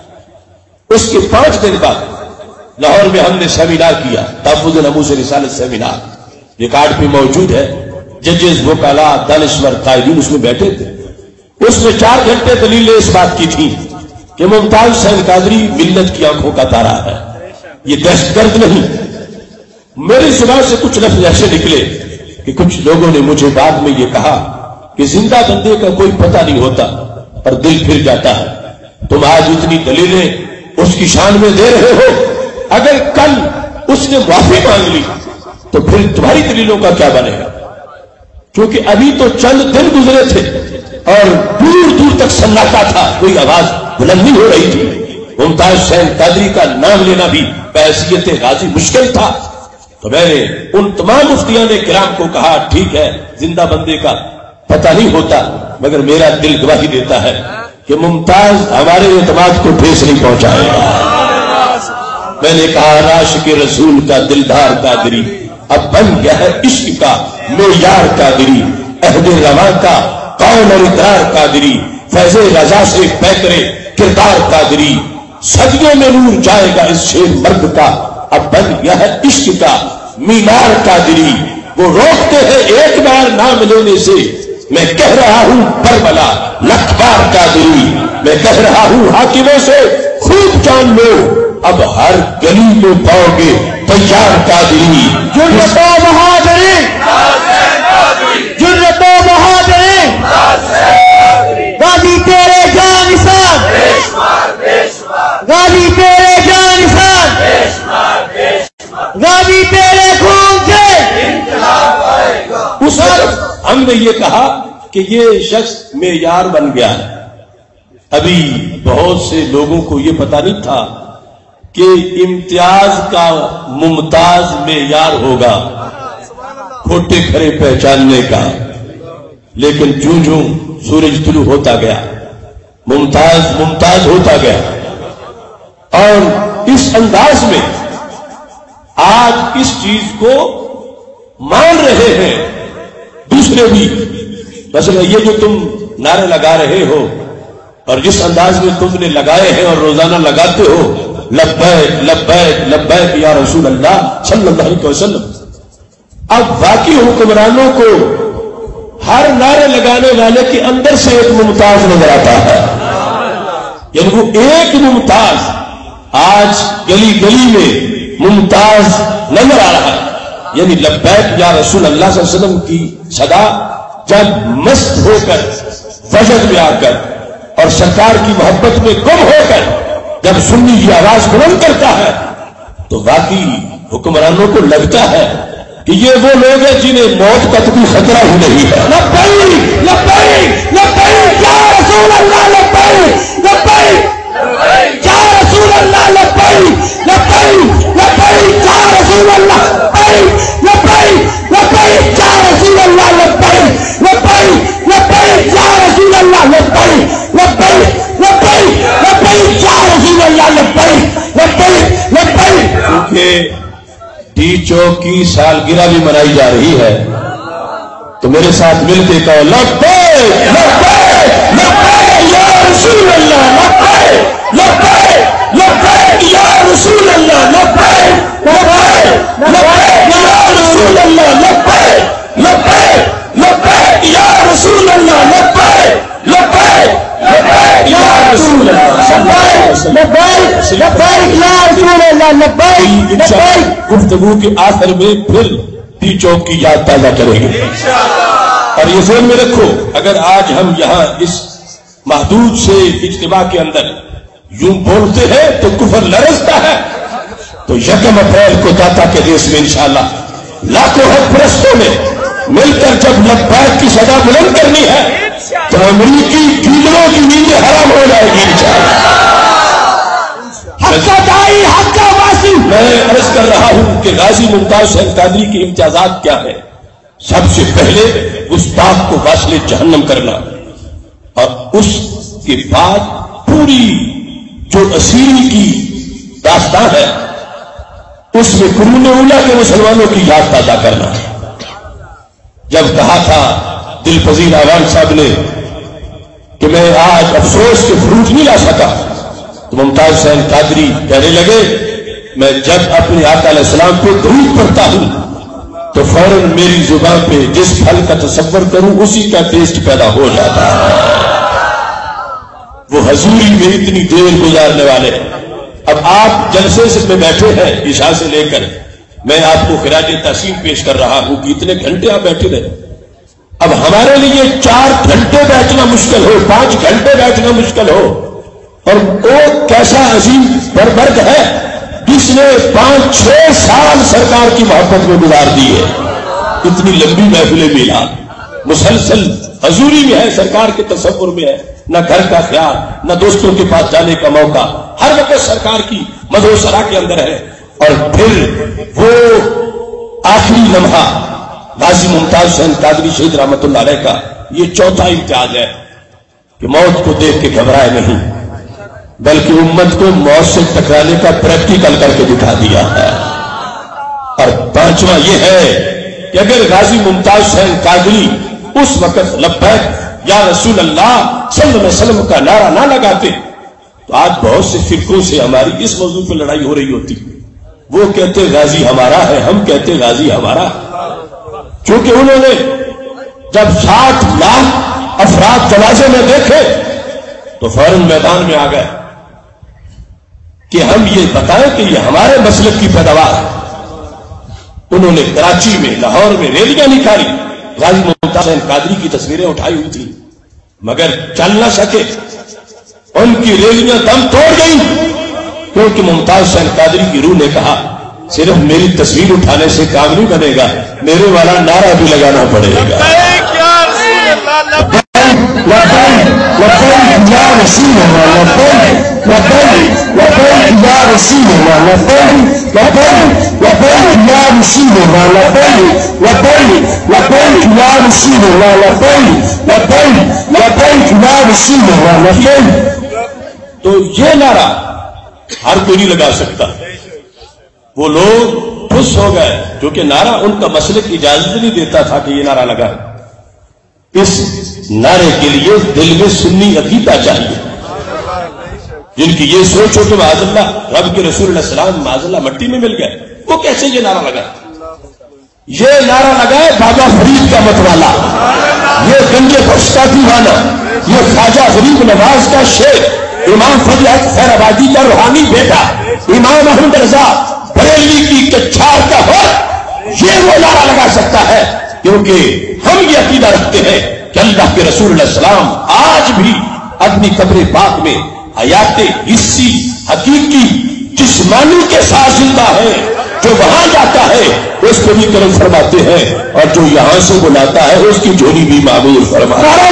اس کے 5 دن بعد لاہور میں ہم نے سیمینار کیا، تحفظ ناموس رسالت سیمینار، ریکارڈ پہ موجود ہے، ججز وکلاء دانشور قائدین اس میں بیٹھے تھے۔ اس میں 4 گھنٹے دلیلیں اس بات کی تھی کہ ممتاز حسین قادری ملت کی آنکھوں کا تارا ہے، یہ دہشت گرد نہیں۔ میری زبان سے کچھ لفظ ایسے نکلے کہ کچھ لوگوں نے مجھے بعد میں یہ کہا کہ زندہ بندے کا کوئی پتہ نہیں ہوتا پر دل پھر جاتا ہے، تم آج اتنی دلیلیں اس کی شان میں دے رہے ہو، اگر کل اس نے معافی مانگ لی تو پھر تمہاری دلیلوں کا کیا بنے گا؟ کیونکہ ابھی تو چند دن گزرے تھے اور دور دور تک سناٹا تھا، کوئی آواز بلند نہیں ہو رہی تھی۔ ممتاز حسین قادری کا نام لینا بھی بحیثیت غازی مشکل تھا۔ تو میں نے ان تمام مفتیان کرام کو کہا ٹھیک ہے زندہ بندے کا پتہ نہیں ہوتا، مگر میرا دل گواہی دیتا ہے کہ ممتاز ہمارے اعتماد کو ٹھیس نہیں پہنچائے گا۔ میں نے کہا عاشق رسول کا دلدار قادری اب بن گیا ہے عشق کا معیار قادری، عہد رواں کا قول اور اقرار قادری، فیض رضا سے پیکرے کردار قادری، صدیوں میں نور جائے گا اس شیر مرد کا، اب بن گیا ہے عشق کا معیار قادری۔ وہ روکتے ہیں ایک بار نام لینے سے، میں کہہ رہا ہوں کربلا لکھ بار قادری، میں کہہ رہا ہوں حاکموں سے خوب جان لو اب ہر گلی میں پاؤ گے تیار قادری۔ جرت و بہادری، جرت و بہادری، غازی تیرے جان نثار، غازی تیرے جان نثار، غازی تیرے خون میں یہ کہا کہ یہ شخص معیار بن گیا ہے. ابھی بہت سے لوگوں کو یہ پتہ نہیں تھا کہ امتیاز کا ممتاز معیار ہوگا کھوٹے کھڑے پہچاننے کا. لیکن جوں جوں سورج طلوع ہوتا گیا ممتاز ہوتا گیا. اور اس انداز میں آج اس چیز کو مان رہے ہیں دوسرے بھی. مثلا یہ جو تم نعرے لگا رہے ہو اور جس انداز میں تم نے لگائے ہیں اور روزانہ لگاتے ہو لبیک لبیک لبیک یا رسول اللہ صلی اللہ علیہ وسلم، اب واقعی حکمرانوں کو ہر نعرے لگانے والے کے اندر سے ایک ممتاز نظر آتا ہے. یعنی وہ ایک ممتاز آج گلی گلی میں ممتاز نظر آ رہا ہے. یعنی لبیک یا رسول اللہ صلی اللہ علیہ وسلم کی صدا جب مست ہو کر وجد میں آ کر اور سرکار کی محبت میں گم ہو کر جب سنی کی آواز بلند کرتا ہے تو واقعی حکمرانوں کو لگتا ہے کہ یہ وہ لوگ ہیں جنہیں موت کا تو کوئی خطرہ ہی نہیں ہے. لبیک لبیک لبیک یا رسول اللہ لبیک لبیک یا رسول اللہ لبیک لبیک لبیک یا رسول اللہ لبیک لبیک لبیک یا رسول اللہ لبیک لبیک لبیک یا رسول اللہ لبیک لبیک لبیک لبیک یا رسول اللہ لبیک لبیک لبیک. کیونکہ ٹی چوک کی سالگرہ بھی منائی جا رہی ہے تو میرے ساتھ مل کے کہو لبیک لبیک لبیک یا رسول اللہ لبیک لبیک لبیک یا رسول اللہ لبیک لبیک لبیک یا رسول اللہ لبیک لبیک لبیک یا رسول اللہ لبیک لبیک لبیک یا رسول اللہ لبیک لبیک یا رسول اللہ لبیک لبیک. گفتگو کے آخر میں پھر ٹی چوک کی یاد تازہ کریں گے. اور یہ ذہن میں رکھو اگر آج ہم یہاں اس محدود سے اجتماع کے اندر یوں بولتے ہیں تو کفر لرزتا ہے تو 1 اپریل کو داتا کے دیش میں انشاءاللہ لاکھوں حق پرستوں نے مل کر جب لبیک کی صدا بلند کرنی ہے تو امریکی گیلوں کی نیندیں حرام ہو جائے گی انشاءاللہ. میں عرض کر رہا ہوں کہ غازی ممتاز حسین قادری کے امتیازات کیا ہیں. سب سے پہلے گستاخ کو واصل جہنم کرنا اور اس کے بعد پوری جو اسیری کی داستان ہے اس میں قرون اولیٰ کے مسلمانوں کی یاد تازہ کرنا. جب کہا تھا دل پذیر آوان صاحب نے کہ میں آج افسوس کے فروٹ نہیں لا سکا تو ممتاز حسین قادری کہنے لگے میں جب اپنے آقا علیہ السلام پہ درود پڑھتا ہوں تو فوراً میری زبان پہ جس پھل کا تصور کروں اسی کا ٹیسٹ پیدا ہو جاتا ہے. وہ حضوری میں اتنی دیر گزارنے والے. اب آپ جلسے سے میں بیٹھے ہیں عشاء سے لے کر میں آپ کو خراج تحسین پیش کر رہا ہوں کہ اتنے گھنٹے آپ بیٹھے رہے. اب ہمارے لیے 4 گھنٹے بیٹھنا مشکل ہو 5 گھنٹے بیٹھنا مشکل ہو اور وہ کیسا عظیم بربرد ہے جس نے 5-6 سال سرکار کی محبت میں گزار دی ہے. اتنی لمبی محفل میلاد مسلسل حضوری میں ہے سرکار کے تصور میں ہے. نہ گھر کا خیال نہ دوستوں کے پاس جانے کا موقع ہر وقت سرکار کی مدح و ثنا کے اندر ہے. اور پھر وہ آخری لمحہ غازی ممتاز حسین قادری شہید رحمت اللہ علیہ کا یہ 4تھا امتیاز ہے کہ موت کو دیکھ کے گھبرائے نہیں بلکہ امت کو موت سے ٹکرانے کا پریکٹیکل کر کے دکھا دیا ہے. اور 5واں یہ ہے کہ اگر غازی ممتاز حسین قادری اس وقت لبیک یا رسول اللہ صلی اللہ علیہ وسلم کا نعرہ نہ لگاتے تو آج بہت سے فرقوں سے ہماری اس موضوع پہ لڑائی ہو رہی ہوتی. وہ کہتے غازی ہمارا ہے ہم کہتے غازی ہمارا. کیونکہ انہوں نے جب 60 لاکھ افراد جنازے میں دیکھے تو فوراً میدان میں آ گئے کہ ہم یہ بتائیں کہ یہ ہمارے مسلک کی پیداوار. انہوں نے کراچی میں لاہور میں ریلیاں نکالی غازی ممتاز حسین قادری کی تصویریں اٹھائی ہوئی تھی مگر چل نہ سکے. ان کی ریلیاں دم توڑ گئی کیونکہ ممتاز حسین قادری کی روح نے کہا صرف میری تصویر اٹھانے سے کام نہیں بنے گا میرے والا نعرہ بھی لگانا پڑے گا. لبيك يا رسول الله لبيك لبيك لبيك يا رسول الله لبيك لبيك لبيك يا رسول الله لبيك لبيك لبيك يا رسول الله لبيك لبيك لبيك يا رسول الله لبيك. تو یہ نعرہ ہر کوئی نہیں لگا سکتا. وہ لوگ خوش ہو گئے کیونکہ نعرہ ان کا مسلک اجازت نہیں دیتا تھا کہ یہ نعرہ لگا. اس نعرے کے لیے دل میں سنی عقیدہ چاہیے جن کی یہ سوچ ہو کہ معاذ اللہ رب کے رسول علیہ السلام معاذ اللہ مٹی میں مل گئے. وہ کیسے یہ نعرہ لگا؟ یہ نعرہ لگائے بابا فرید کا متوالا، یہ گنجے فرش کا دیوانہ، یہ خواجہ غریب نواز کا شیخ، امام فضل حق خیر آبادی کا روحانی بیٹا، امام احمد رضا بریلوی کی کچھار کا ہو، یہ وہ نعرہ لگا سکتا ہے کیونکہ ہم یہ عقیدہ رکھتے ہیں کہ اللہ کے رسول علیہ السلام آج بھی اپنی قبر پاک میں حیات حسی حقیقی جسمانی کے ساتھ زندہ ہے. جو وہاں جاتا ہے اس کو بھی کرم فرماتے ہیں اور جو یہاں سے بلاتا ہے اس کی جھولی بھی معمول فرماتے ہیں.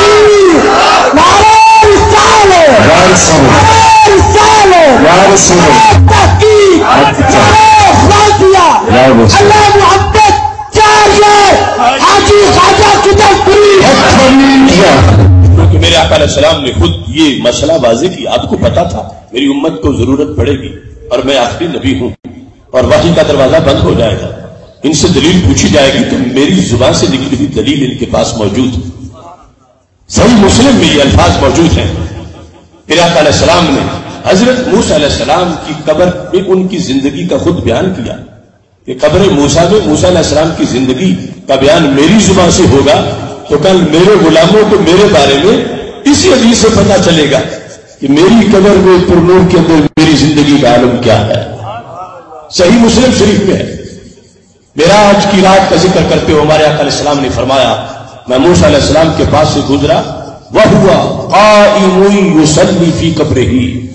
کیونکہ میرے آقا علیہ السلام نے خود یہ مسئلہ واضح کی. آپ کو پتا تھا میری امت کو ضرورت پڑے گی اور میں آخری نبی ہوں اور وحی کا دروازہ بند ہو جائے گا. ان سے دلیل پوچھی جائے گی تو میری زبان سے نکلی ہوئی دلیل ان کے پاس موجود ہے. صحیح مسلم میں یہ الفاظ موجود ہیں. میرے آقا علیہ السلام نے حضرت موسیٰ علیہ السلام کی قبر میں ان کی زندگی کا خود بیان کیا کہ قبر موسیٰ میں موسیٰ علیہ السلام کی زندگی کا بیان میری زبان سے ہوگا تو کل میرے غلاموں کو میرے بارے میں اسی حدیث سے پتہ چلے گا کہ میری قبر میں پرنور کے اندر میری زندگی کا عالم کیا ہے. صحیح مسلم شریف میں ہے. معراج کی رات کا ذکر کرتے ہوئے ہمارے آقا علیہ السلام نے فرمایا میں موسیٰ علیہ السلام کے پاس سے گزرا وَهُوَ قَائِمٌ يُصَلِّي فِي قَبْرِهِ،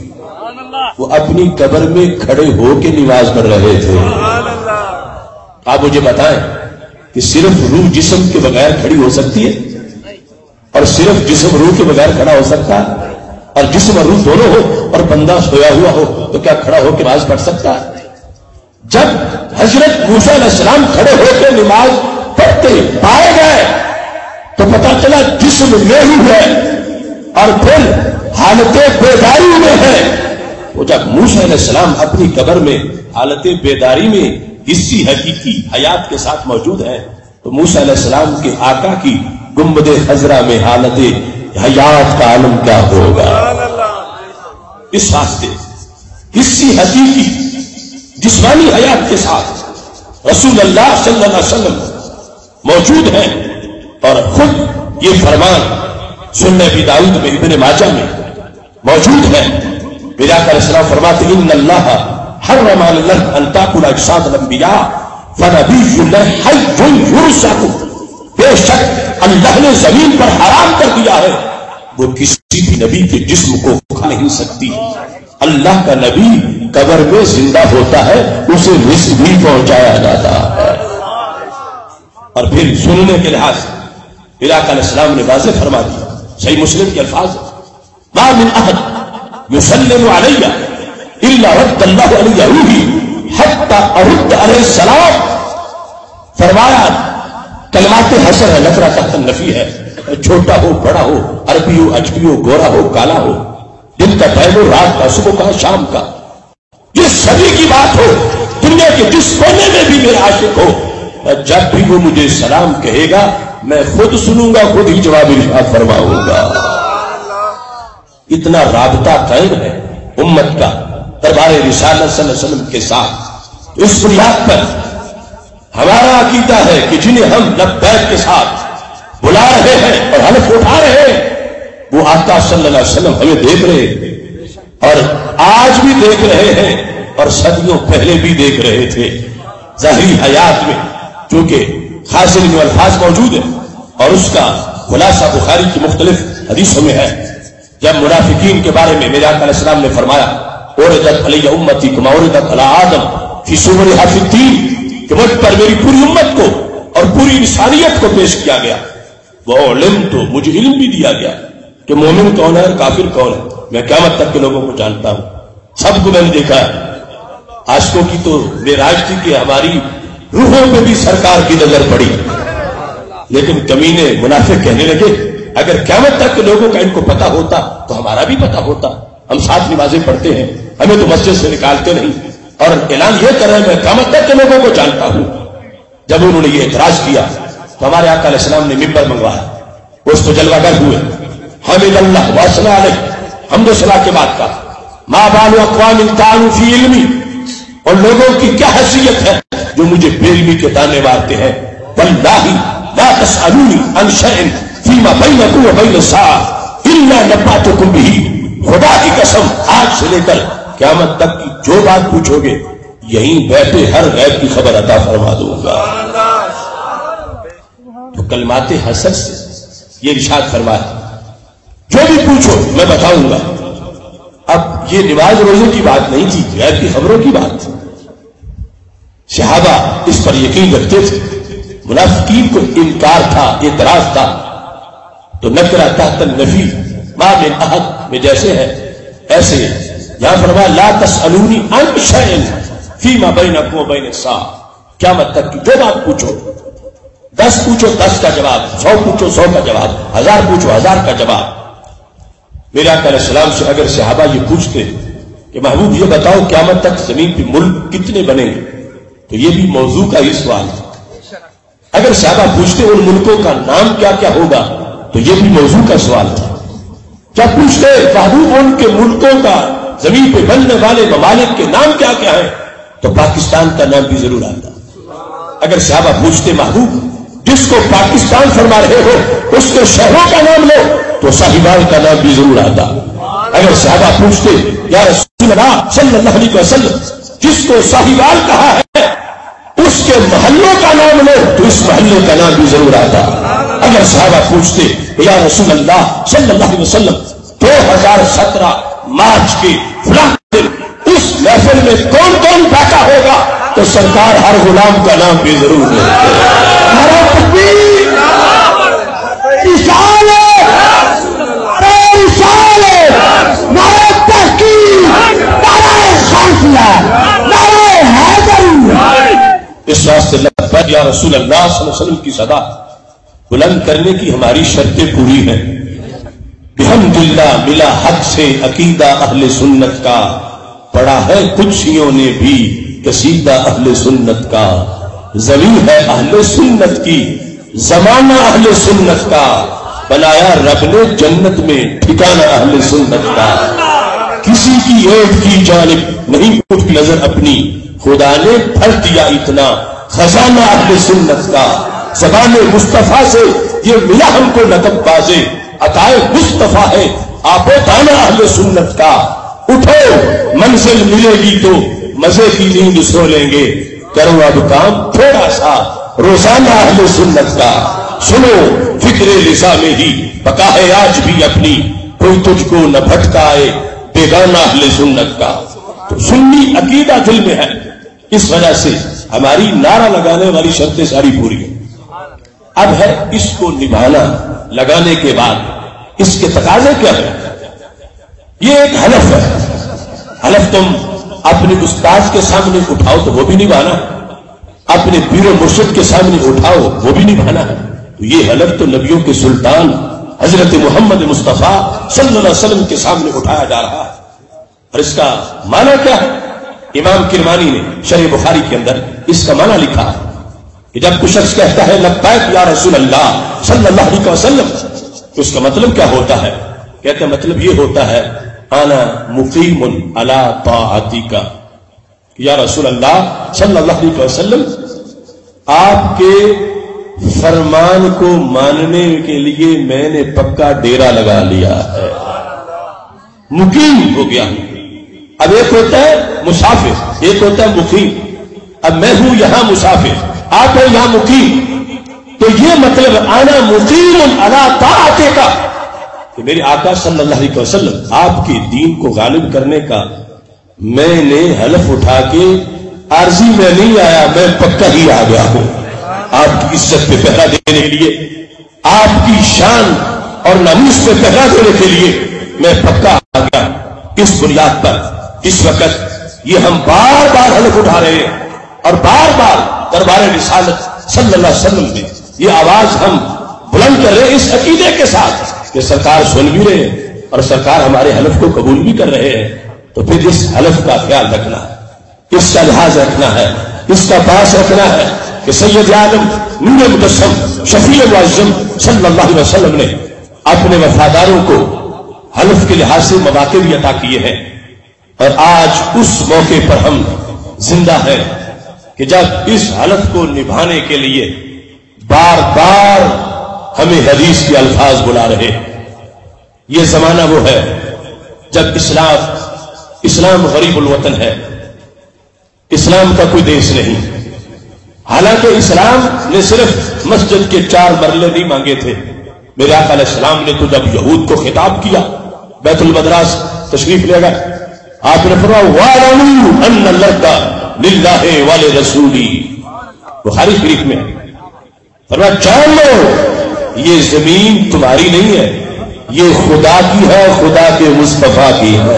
وہ اپنی قبر میں کھڑے ہو کے نماز پڑھ رہے تھے. آپ مجھے بتائیں کہ صرف روح جسم کے بغیر کھڑی ہو سکتی ہے اور صرف جسم روح کے بغیر کھڑا ہو سکتا ہے؟ اور جسم اور روح دونوں ہو اور بندہ سویا ہوا ہو تو کیا کھڑا ہو کے نماز پڑھ سکتا ہے؟ جب حضرت موسیٰ علیہ السلام کھڑے ہو کے نماز پڑھتے پائے گئے تو پتا چلا جسم میں ہی ہے اور پھر حالت بیداری میں ہے. وہ جب موسیٰ علیہ السلام اپنی قبر میں حالت بیداری میں حسی حقیقی حیات کے ساتھ موجود ہیں تو موسیٰ علیہ السلام کے آقا کی گنبد خضرا میں حالت حیات کا عالم کیا ہوگا. اس واسطے حسی حقیقی جسمانی حیات کے ساتھ رسول اللہ صلی اللہ علیہ وسلم موجود ہیں اور خود یہ فرمان سنن ابی داؤد میں ابن ماجہ میں موجود ہے. میرے آقا علیہ السلام فرماتے ان اللہ حرم علی الارض ان تاکل اجساد الانبیاء فنبی اللہ حی یرزق، بے شک اللہ نے زمین پر حرام کر دیا ہے وہ کسی بھی نبی کے جسم کو کھا نہیں سکتی. اللہ کا نبی قبر میں زندہ ہوتا ہے اسے رزق بھی پہنچایا جاتا ہے. اور پھر سننے کے لحاظ سے میرے آقا علیہ السلام نے واضح فرما دیا. صحیح مسلم کے الفاظ ما من احد یسلم علی الا رد اللہ علیہ روحی حتی ارد علیہ السلام. فرمایا کلمات حسر ہے، نفرہ تحت النفی ہے، چھوٹا ہو بڑا ہو، عربی ہو اجمی ہو، گورا ہو کالا ہو، دن کا ٹائم ہو رات کا، صبح کا شام کا، جس سبھی کی بات ہو دنیا کے جس کونے میں بھی میرا عاشق ہو جب بھی وہ مجھے سلام کہے گا میں خود سنوں گا خود ہی جواب ارشاد فرماؤں گا. اتنا رابطہ قائم ہے امت کا دربار رسالت صلی اللہ علیہ وسلم کے ساتھ. اس بنیاد پر ہمارا عقیدہ ہے کہ جنہیں ہم لبیک کے ساتھ بلا رہے ہیں اور حلف اٹھا رہے ہیں وہ آقا صلی اللہ علیہ وسلم ہمیں دیکھ رہے ہیں اور آج بھی دیکھ رہے ہیں اور صدیوں پہلے بھی دیکھ رہے تھے. ظاہری حیات میں چونکہ خاص علم الفاظ موجود ہے اور اس کا خلاصہ بخاری کی مختلف حدیثوں میں ہے. جب منافقین کے بارے میں میرے آقا علیہ السلام نے فرمایا اوردت علی امتی کما اوردت علی آدم فی صورہا فی الدین کہ مجھ پر میری پوری امت کو اور پوری انسانیت کو پیش کیا گیا وہ علم تو مجھے علم بھی دیا گیا کہ مومن کون ہے اور کافر کون ہے، میں قیامت تک کے لوگوں کو جانتا ہوں، سب کو میں نے دیکھا ہے۔ عاشقوں کی تو معراج تھی کہ ہماری روحوں پہ بھی سرکار کی نظر پڑی، لیکن کمینے منافق کہنے لگے اگر قیامت تک کے لوگوں کا ان کو پتا ہوتا تو ہمارا بھی پتا ہوتا، ہم 7 نمازیں پڑھتے ہیں، ہمیں تو مسجد سے نکالتے نہیں، اور اعلان یہ کر رہے ہیں میں قیامت تک کے لوگوں کو جانتا ہوں۔ جب انہوں نے یہ اعتراض کیا تو ہمارے آقا علیہ السلام نے ممبر منگوایا، اس کو جلوہ گر ہوئے، حمد اللہ وثنا علیہ، حمد و ثنا کے بعد کا ما بال اقوام طعنوا فی علمی، اور لوگوں کی کیا حیثیت ہے جو مجھے بے علمی کے طعنے مارتے ہیں، واللہ لا تسألونی عن شیء فیما بینکم وبین الساعۃ الا نبأتکم بہ، خدا کی قسم آج سے لے کر قیامت تک کی جو بات پوچھو گے یہیں بیٹھے ہر غیب کی خبر عطا فرما دوں گا۔ تو کلمات حسن سے یہ ارشاد فرمایا جو بھی پوچھو میں بتاؤں گا۔ اب یہ نماز روزے کی بات نہیں تھی، غیب کی خبروں کی بات تھی۔ صحابہ اس پر یقین رکھتے تھے، منافقین کو انکار تھا، اعتراض تھا، تو نکرہ تحت النفی ما من احد میں جیسے ہے ایسے یہاں فرمایا لا تسألونی عن شیء فیما بینکم وبین الساعۃ، قیامت تک کی جو بات پوچھو، 10 پوچھو 10 کا جواب، 100 پوچھو 100 کا جواب، 1000 پوچھو 1000 کا جواب۔ میرے آقا علیہ السلام سے اگر صحابہ یہ پوچھتے کہ محبوب یہ بتاؤ قیامت تک زمین پہ ملک کتنے بنے گے، تو یہ بھی موضوع کا ہی سوال تھا۔ اگر صحابہ پوچھتے ان ملکوں کا نام کیا کیا ہوگا تو یہ بھی موضوع کا سوال تھا۔ کیا پوچھتے محبوب ان کے ملکوں کا زمین پہ بننے والے ممالک کے نام کیا کیا ہیں تو پاکستان کا نام بھی ضرور آتا۔ اگر صحابہ پوچھتے محبوب جس کو پاکستان فرما رہے ہو اس کے شہروں کا نام لو تو ساہیوال کا نام بھی ضرور آتا۔ اگر صحابہ پوچھتے یا رسول اللہ صلی اللہ علیہ وسلم جس کو ساہیوال کہا ہے اس کے محلوں کا نام لو تو اس محلے کا نام بھی ضرور آتا۔ اگر صحابہ پوچھتے یا رسول اللہ صلی اللہ علیہ وسلم 2017 مارچ کے فلاں دن اس محفل میں کون کون بیٹھا ہوگا تو سرکار ہر غلام کا نام بھی ضرور لیتے۔ اس واسطے لبیک یا رسول اللہ صلی اللہ علیہ وسلم کی صدا بلند کرنے کی ہماری شرطیں پوری ہیں۔ بحمدللہ ملا حق سے عقیدہ اہل سنت کا، پڑھا ہے کچھیوں نے بھی قصیدہ اہل سنت کا، زمین ہے اہل سنت کی زمانہ اہل سنت کا، بنایا رب نے جنت میں ٹھکانہ اہل سنت کا، کسی کی ایڈ کی جانب نہیں اٹھ نظر اپنی، خدا نے بھر دیا اتنا خزانہ اہل سنت کا، زبان مصطفیٰ سے یہ ملا ہم کو لقب بازے، عطائے مصطفیٰ ہے آپ و دانہ اہل سنت کا، اٹھو منزل ملے گی تو مزے کی نیند سو لیں گے، کرو اب کام تھوڑا سا روزانہ اہل سنت کا، سنو فکر لسا میں ہی بقا ہے آج بھی اپنی، کوئی تجھ کو نہ بھٹکائے بیگانہ اہل سنت کا۔ تو سنی عقیدہ دل میں ہے، اس وجہ سے ہماری نعرہ لگانے والی شرطیں ساری پوری ہیں۔ اب ہے اس کو نبھانا، لگانے کے بعد اس کے تقاضے کیا ہے؟ یہ ایک حلف ہے، حلف تم اپنے استاد کے سامنے اٹھاؤ تو وہ بھی نبھانا ہے، اپنے پیر و مرشد کے سامنے اٹھاؤ وہ بھی نبھانا ہے۔ تو یہ حلف تو نبیوں کے سلطان حضرت محمد مصطفیٰ صلی اللہ علیہ وسلم کے سامنے اٹھایا جا رہا ہے۔ اور اس کا معنی کیا ہے؟ امام کرمانی نے شرح بخاری کے اندر اس کا معنی لکھا ہے کہ جب کوئی شخص کہتا ہے لبیک یا رسول اللہ صلی اللہ علیہ وسلم تو اس کا مطلب کیا ہوتا ہے؟ کہتے ہیں مطلب یہ ہوتا ہے انا مقیم علی طاعتک، یا رسول اللہ صلی اللہ علیہ وسلم آپ کے فرمان کو ماننے کے لیے میں نے پکا ڈیرا لگا لیا ہے، مقیم ہو گیا۔ اب ایک ہوتا ہے مسافر، ایک ہوتا ہے مقیم۔ اب میں ہوں یہاں مسافر، آپ ہیں یہاں مقیم، تو یہ مطلب انا مقیم علی طاعتک کہ میرے آقا صلی اللہ علیہ وسلم آپ کے دین کو غالب کرنے کا میں نے حلف اٹھا کے عارضی میں نہیں آیا، میں پکا ہی آ گیا ہوں آپ کی عزت پہ پہرا دینے کے لیے۔ آپ کی شان اور ناموس میں پہرا دینے کے لیے میں پکا آ گیا. اس بنیاد پر اس وقت یہ ہم بار بار حلف اٹھا رہے ہیں اور بار بار دربار رسالت صلی اللہ علیہ وسلم میں یہ آواز ہم بلند کر رہے ہیں اس عقیدے کے ساتھ کہ سرکار سن بھی رہے ہیں اور سرکار ہمارے حلف کو قبول بھی کر رہے ہیں. تو پھر اس حلف کا خیال رکھنا ہے، اس کا لحاظ رکھنا ہے، اس کا باس رکھنا ہے کہ سید عالم نور مجسم شفیع معظم صلی اللہ علیہ وسلم نے اپنے وفاداروں کو حلف کے لحاظ سے مواقع بھی عطا کیے ہیں. اور آج اس موقع پر ہم زندہ ہیں کہ جب اس حلف کو نبھانے کے لیے بار بار ہمیں حدیث کے الفاظ بلا رہے. یہ زمانہ وہ ہے جب اسلام غریب الوطن ہے، اسلام کا کوئی دیش نہیں. حالانکہ اسلام نے صرف مسجد کے 4 مرلے نہیں مانگے تھے. میرے آقا علیہ السلام نے تو جب یہود کو خطاب کیا بیت المدراس تشریف لے گئے، آپ نے فرمایا وَاعْلَمُوا أَنَّ الْأَرْضَ لِلَّهِ وَلِرَسُولِهِ. بخاری شریف میں فرمایا جان لو یہ زمین تمہاری نہیں ہے، یہ خدا کی ہے، خدا کے مصطفیٰ کی ہے.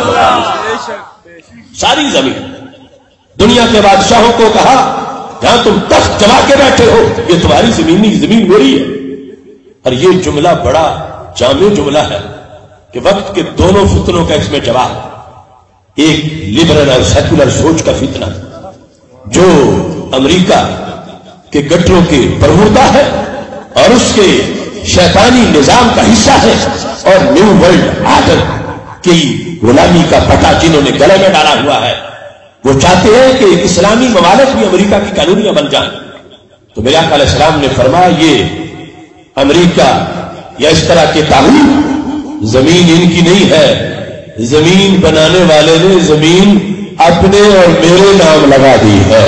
ساری زمین دنیا کے بادشاہوں کو کہا جہاں تم تخت جما کے بیٹھے ہو یہ تمہاری زمین نہیں، زمین میری ہے. اور یہ جملہ بڑا جامع جملہ ہے کہ وقت کے دونوں فتنوں کا اس میں جواب، ایک لبرل اور سیکولر سوچ کا فتنہ جو امریکہ کے گٹروں کے پروردہ ہے اور اس کے شیطانی نظام کا حصہ ہے، اور نیو ورلڈ آرڈر کی غلامی کا پٹا جنہوں نے گلے میں ڈالا ہوا ہے. وہ چاہتے ہیں کہ اسلامی ممالک بھی امریکہ کی کالونیاں بن جائیں. تو میرے آقا علیہ السلام نے فرمایا یہ امریکہ یا اس طرح کے تعلیم زمین ان کی نہیں ہے، زمین بنانے والے نے زمین اپنے اور میرے نام لگا دی ہے.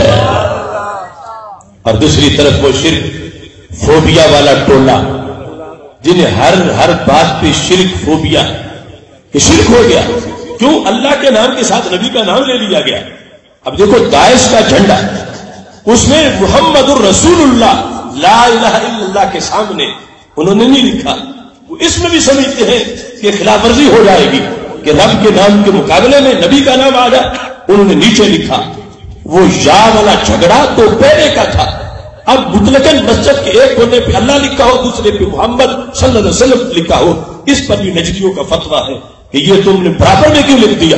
اور دوسری طرف وہ شرک فوبیا والا ٹولہ جنہیں ہر بات پہ شرک فوبیا کہ شرک ہو گیا. کیوں؟ اللہ کے نام کے ساتھ نبی کا نام لے لیا گیا. اب دیکھو داعش کا جھنڈا اس میں محمد الرسول اللہ لا الہ الا اللہ کے سامنے انہوں نے نہیں لکھا. وہ اس میں بھی سمجھتے ہیں کہ خلاف ورزی ہو جائے گی کہ رب کے نام کے مقابلے میں نبی کا نام آ جائے. انہوں نے نیچے لکھا. وہ یا والا جھگڑا تو پہلے کا تھا. اب مطلقاً مسجد کے ایک کونے پہ اللہ لکھا ہو، دوسرے پہ محمد صلی اللہ علیہ وسلم لکھا ہو. اس پر بھی نجدیوں کا فتویٰ ہے کہ یہ تم نے برابر میں کیوں لکھ دیا.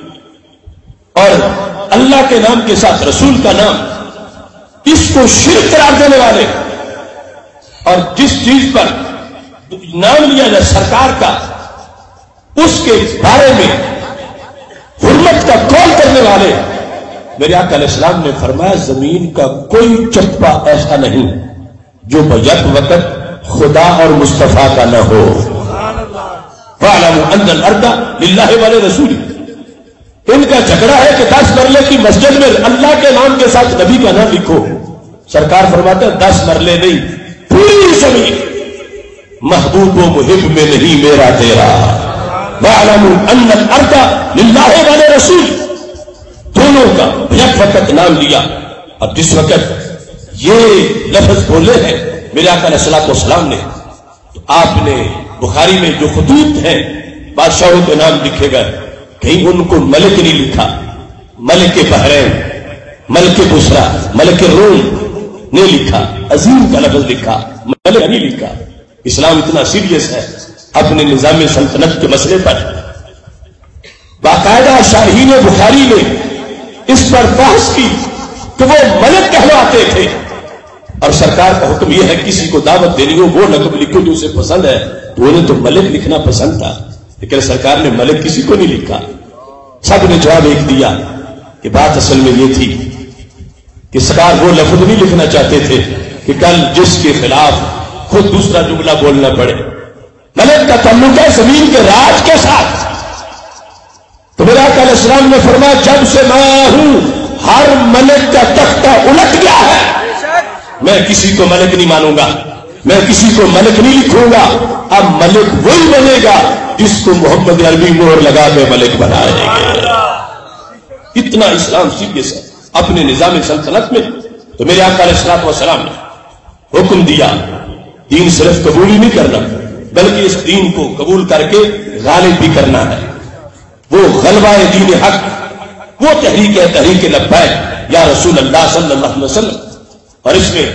اور اللہ کے نام کے ساتھ رسول کا نام، اس کو شرک قرار دینے والے اور جس چیز پر نام لیا جائے سرکار کا اس کے بارے میں حرمت کا قول کرنے والے، میرے آقا علیہ السلام نے فرمایا زمین کا کوئی چپا ایسا نہیں جو بیک وقت خدا اور مصطفیٰ کا نہ ہو. فَاعْلَمُوا أَنَّ الْأَرْضَ لِلَّهِ وَلِرَسُولِهِ. ان کا جھگڑا ہے کہ 10 مرلے کی مسجد میں اللہ کے نام کے ساتھ نبی کا نام لکھو. سرکار فرماتے ہیں 10 مرلے نہیں، پوری زمین محبوب و محب میں نہیں میرا تیرا. وَاعْلَمُوا أَنَّ الْأَرْضَ لِلَّهِ وَلِرَسُولِهِ. دونوں کا یک وقت نام لیا. اور جس وقت یہ لفظ بولے ہیں میرے آقا علیہ السلام نے، تو آپ نے بخاری میں جو خطوط ہیں بادشاہوں کے نام لکھے گئے، کہیں ان کو ملک نہیں لکھا، ملک بحرین، ملک بصرہ، ملک روم نہیں لکھا، عظیم کا لفظ لکھا، ملک نہیں لکھا. اسلام اتنا سیریس ہے اپنے نظام سلطنت کے مسئلے پر. باقاعدہ شارحین بخاری نے اس پر بحث کی کہ وہ ملک کہلاتے تھے، اور سرکار کا حکم یہ ہے کسی کو دعوت دینی ہو وہ لقب لکھو جو اسے پسند ہے. تو انہیں تو ملک لکھنا پسند تھا، لیکن سرکار نے ملک کسی کو نہیں لکھا. سب نے جواب ایک دیا کہ بات اصل میں یہ تھی کہ سرکار وہ لفظ نہیں لکھنا چاہتے تھے کہ کل جس کے خلاف خود دوسرا جملہ بولنا پڑے. ملک کا تعلق ہے زمین کے راج کے ساتھ. تو میرے آقا علیہ السلام نے فرمایا جب سے میں ہوں ہر ملک کا تختہ الٹ گیا ہے. میں کسی کو ملک نہیں مانوں گا، میں کسی کو ملک نہیں لکھوں گا. اب ملک وہی بنے گا جس کو محمد عربی مہر لگا کے ملک بنائے گے. اتنا اسلام سیریس ہے اپنے نظام سلطنت میں. تو میرے آقا علیہ السلام نے حکم دیا دین صرف قبول ہی نہیں کرنا بلکہ اس دین کو قبول کر کے غالب بھی کرنا ہے. وہ غلبہ دین حق وہ تحریک ہے تحریک لبیک یا رسول اللہ صلی اللہ علیہ وسلم. اور اس میں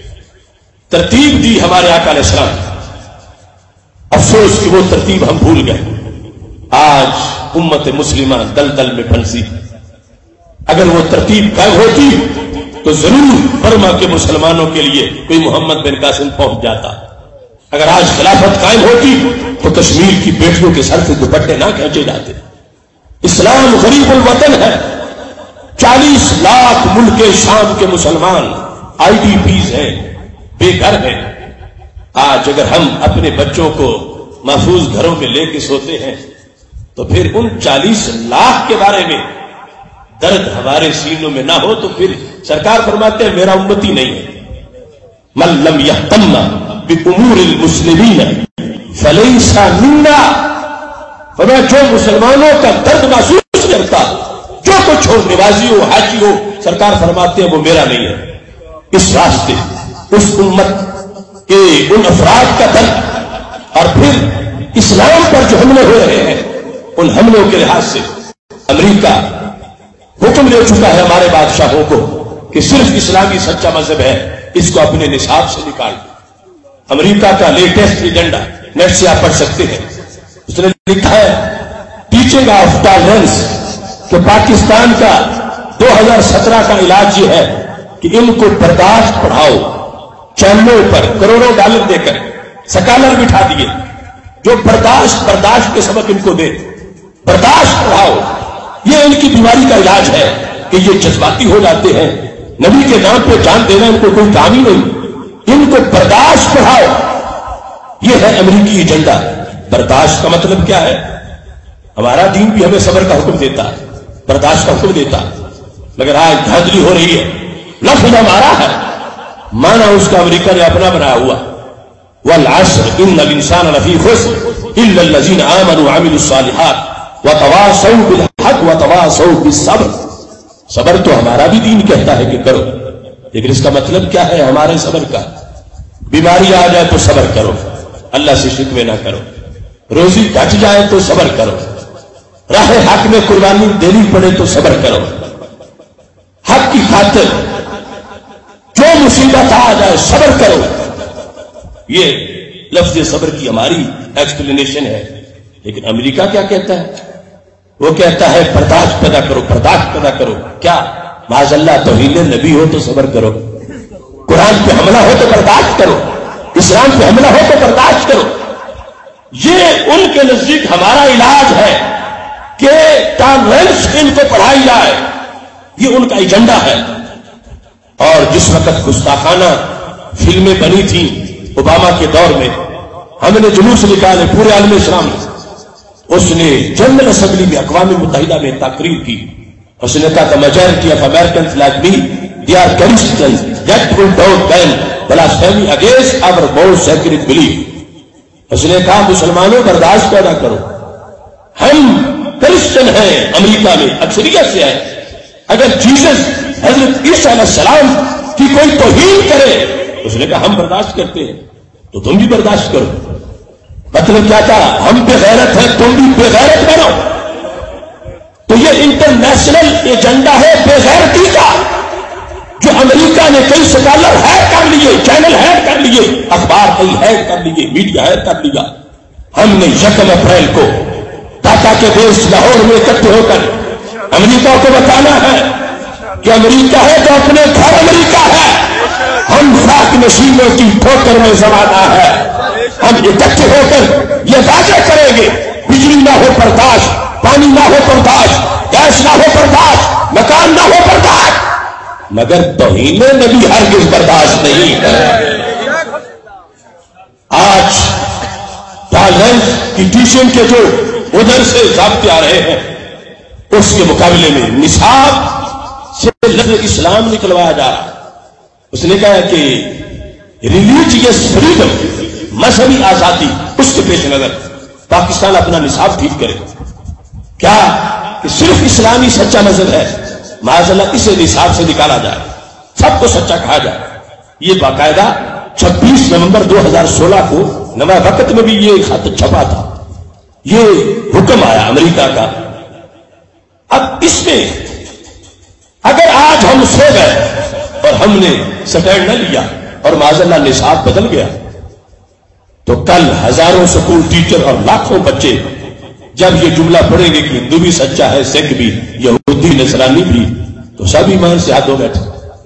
ترتیب دی ہمارے آقا علیہ السلام. افسوس کہ وہ ترتیب ہم بھول گئے. آج امت مسلمہ دلدل میں پھنسی. اگر وہ ترتیب قائم ہوتی تو ضرور برما کے مسلمانوں کے لیے کوئی محمد بن قاسم پہنچ جاتا. اگر آج خلافت قائم ہوتی تو کشمیر کی بیٹیوں کے سر سے دوپٹے نہ کھینچے جاتے. اسلام غریب الوطن ہے. 40 لاکھ ملک شام کے مسلمان آئی ڈی پیز ہیں, بے گھر ہیں. آج اگر ہم اپنے بچوں کو محفوظ گھروں میں لے کے سوتے ہیں تو پھر ان 40 لاکھ کے بارے میں درد ہمارے سینوں میں نہ ہو تو پھر سرکار فرماتے ہیں میرا امتی نہیں ہے. من لم یہتم بامور المسلمین فلیس منا. فرمایا جو مسلمانوں کا درد محسوس کرتا, جو کچھ ہو, نوازی ہو, حاجی ہو, سرکار فرماتے ہیں وہ میرا نہیں ہے. اس راستے اس امت کے ان افراد کا درد اور پھر اسلام پر جو حملے ہو رہے ہیں ان حملوں کے لحاظ سے امریکہ حکم دے چکا ہے ہمارے بادشاہوں کو کہ صرف اسلامی سچا مذہب ہے, اس کو اپنے نصاب سے نکال دو. امریکہ کا لیٹسٹ ایجنڈا نیٹ سے آپ پڑھ سکتے ہیں. اس نے لکھا ہے ٹیچنگ آف ٹالرنس کہ پاکستان کا 2017 کا علاج یہ ہے کہ ان کو برداشت پڑھاؤ. چینلوں پر کروڑوں ڈالر دے کر سکالر بٹھا دیے جو برداشت کے سبق ان کو دے. برداشت پڑھاؤ. یہ ان کی بیماری کا علاج ہے کہ یہ جذباتی ہو جاتے ہیں. نبی کے نام پہ جان دینا ان کو کوئی کام ہی نہیں. ان کو برداشت پڑھاؤ. یہ ہے امریکی ایجنڈا. برداشت کا مطلب کیا ہے؟ ہمارا دین بھی ہمیں صبر کا حکم دیتا ہے, برداشت کا حکم دیتا ہے. مگر آج دھاندلی ہو رہی ہے. لفظ ہمارا ہے, مانا اس کا امریکہ نے اپنا بنایا ہوا. والعصر ان الانسان لفی خسر الا الذین آمنوا وعملوا الصالحات وتواصوا بالحق وتواصوا بالصبر. صبر تو ہمارا بھی دین کہتا ہے کہ کرو, لیکن اس کا مطلب کیا ہے ہمارے صبر کا؟ بیماری آ جائے تو صبر کرو, اللہ سے شکوے نہ کرو. روزی گھٹ جائے تو صبر کرو. راہ حق میں قربانی دینی پڑے تو صبر کرو. حق کی خاطر جو مصیبت آ جائے صبر کرو. یہ لفظ صبر کی ہماری ایکسپلینیشن ہے. لیکن امریکہ کیا کہتا ہے؟ وہ کہتا ہے برداشت پیدا کرو, برداشت پیدا کرو. کیا معاذ اللہ توہین نبی ہو تو صبر کرو, قرآن پہ حملہ ہو تو برداشت کرو, اسلام پہ حملہ ہو تو برداشت کرو. یہ ان کے نزدیک ہمارا علاج ہے کہ ٹالرنس ان کو پڑھائی جائے. یہ ان کا ایجنڈا ہے. اور جس وقت گستاخانہ فلمیں بنی تھیں اوباما کے دور میں, ہم نے جلوس نکالے پورے عالم اسلام میں. اس نے جنرل اسمبلی میں اقوام متحدہ میں تقریر کی. اس نے کہا the majority of Americans like me they are Christians that will don't ban blasphemy against our most sacred belief. اس نے کہا مسلمانوں برداشت پیدا کرو. ہم کرسچن ہیں, امریکہ میں اکثریت سے ہے. اگر جیسس حضرت عیسیٰ علیہ السلام کی کوئی توہین کرے, اس نے کہا ہم برداشت کرتے ہیں تو تم بھی برداشت کرو. مطلب کیا تھا؟ ہم بے غیرت ہیں تم بھی بے غیرت بنو. تو یہ انٹرنیشنل ایجنڈا ہے بے غیرتی کا, جو امریکہ نے کئی سکالر ہیک کر لیے, چینل ہیک کر لیے, اخبار کئی ہیک کر لیے, میڈیا ہیک کر لیا. ہم نے 1 اپریل کو ڈاکا کے دیش لاہور میں اکٹھے ہو کر امریکہ کو بتانا ہے کہ امریکہ ہے تو اپنے گھر امریکہ ہے. ہم خاک نشینوں کی ٹھوکر میں زمانہ ہے. ہم اکٹھے ہو کر یہ واضح کریں گے بجلی نہ ہو برداشت, پانی نہ ہو برداشت, گیس نہ ہو برداشت, مکان نہ ہو برداشت, مگر توہین نبی ہرگز برداشت نہیں ہے. آج ٹالرنس کی ٹیوشن کے جو ادھر سے ضابطے آ رہے ہیں اس کے مقابلے میں نصاب سے لفظ اسلام نکلوایا جا رہا ہے. اس نے کہا کہ ریلیجیس فریڈم, مذہبی آزادی, اس کے پیش نظر پاکستان اپنا نصاب ٹھیک کرے. کیا کہ صرف اسلامی سچا مذہب ہے, معاذ اللہ اسے نصاب سے نکالا جائے, سب کو سچا کہا جائے. یہ باقاعدہ 26 نومبر 2016 کو نما وقت میں بھی یہ خط چھپا تھا، یہ حکم آیا امریکہ کا۔ اب اس میں اگر آج ہم سو گئے اور ہم نے سٹینڈ نہ لیا اور معاذ اللہ نصاب بدل گیا، تو کل ہزاروں سکول ٹیچر اور لاکھوں بچے جب یہ جملہ پڑھیں گے کہ ہندو بھی سچا ہے، سکھ بھی، یہودی نصرانی بھی، تو سب ایمان سے ہاتھ دھو بیٹھے۔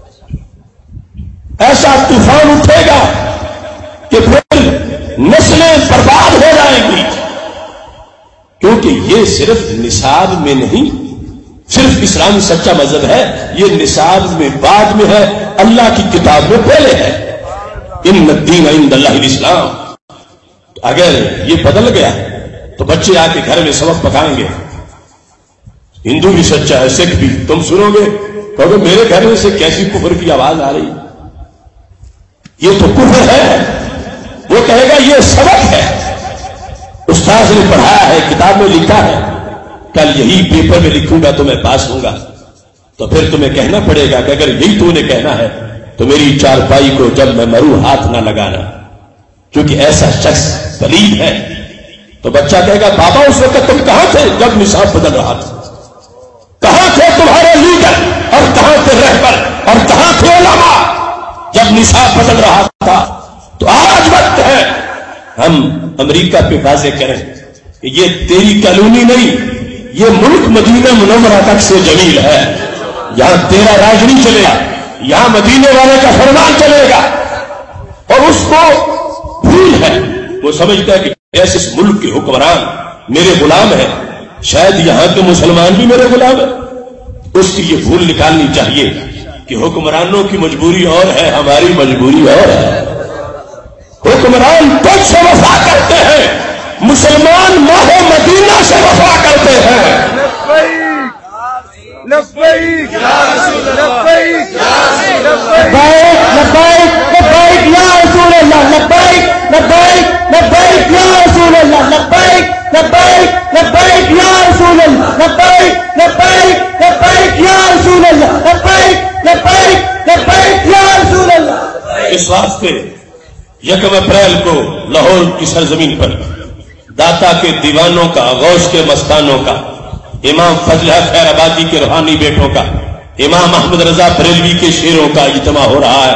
ایسا طوفان اٹھے گا کہ پھر نسلیں برباد ہو جائیں گی، کیونکہ یہ صرف نصاب میں نہیں، صرف اسلام سچا مذہب ہے، یہ نصاب میں بعد میں ہے، اللہ کی کتاب میں پہلے ہے۔ ان الدین عند اللہ الاسلام۔ اگر یہ بدل گیا تو بچے آ کے گھر میں سبق پکائیں گے، ہندو بھی سچا ہے، سکھ بھی، تم سنو گے کہو گے میرے گھر میں سے کیسی کفر کی آواز آ رہی، یہ تو کفر ہے۔ وہ کہے گا یہ سبق ہے، استاذ نے پڑھایا ہے، کتاب میں لکھا ہے، کل یہی پیپر میں لکھوں گا تو میں پاس ہوں گا۔ تو پھر تمہیں کہنا پڑے گا کہ اگر یہی تو نے کہنا ہے تو میری چارپائی کو جب میں مروں ہاتھ نہ لگانا، کیونکہ ایسا شخص پلید ہے۔ تو بچہ کہے گا بابا اس وقت تم کہاں تھے جب نصاب بدل رہا تھا؟ کہاں تھے تمہارے لیڈر، اور کہاں تھے رہبر، اور کہاں تھے علماء جب نصاب بدل رہا تھا؟ تو آج وقت ہے ہم امریکہ پہ واضح کریں کہ یہ تیری کالونی نہیں، یہ ملک مدینہ منورہ تک سے جمیل ہے، یہاں تیرا راج نہیں چلے گا، یہاں مدینے والے کا فرمان چلے گا۔ اور اس کو بھول ہے، وہ سمجھتا ہے کہ ایسے اس ملک کے حکمران میرے غلام ہیں، شاید یہاں کے مسلمان بھی میرے غلام ہیں۔ اس کی یہ بھول نکالنی چاہیے کہ حکمرانوں کی مجبوری اور ہے، ہماری مجبوری اور ہے۔ حکمران تجھ سے وفا کرتے ہیں، مسلمان ماہ مدینہ سے وفا کرتے ہیں۔ لبیک یا رسول اللہ، لبیک یا رسول اللہ، لبیک لبیک یا رسول اللہ، لبیک لبیک لبیک یا رسول اللہ، لبیک لبیک لبیک یا رسول اللہ، لبیک لبیک لبیک یا رسول اللہ، لبیک لبیک لبیک یا رسول اللہ۔ اس واسطے 1 اپریل کو لاہور کی سرزمین پر داتا کے دیوانوں کا، غوث کے مستانوں کا، امام فضل خیر آبادی کے روحانی بیٹوں کا، امام احمد رضا بریلوی کے شیروں کا اجتماع ہو رہا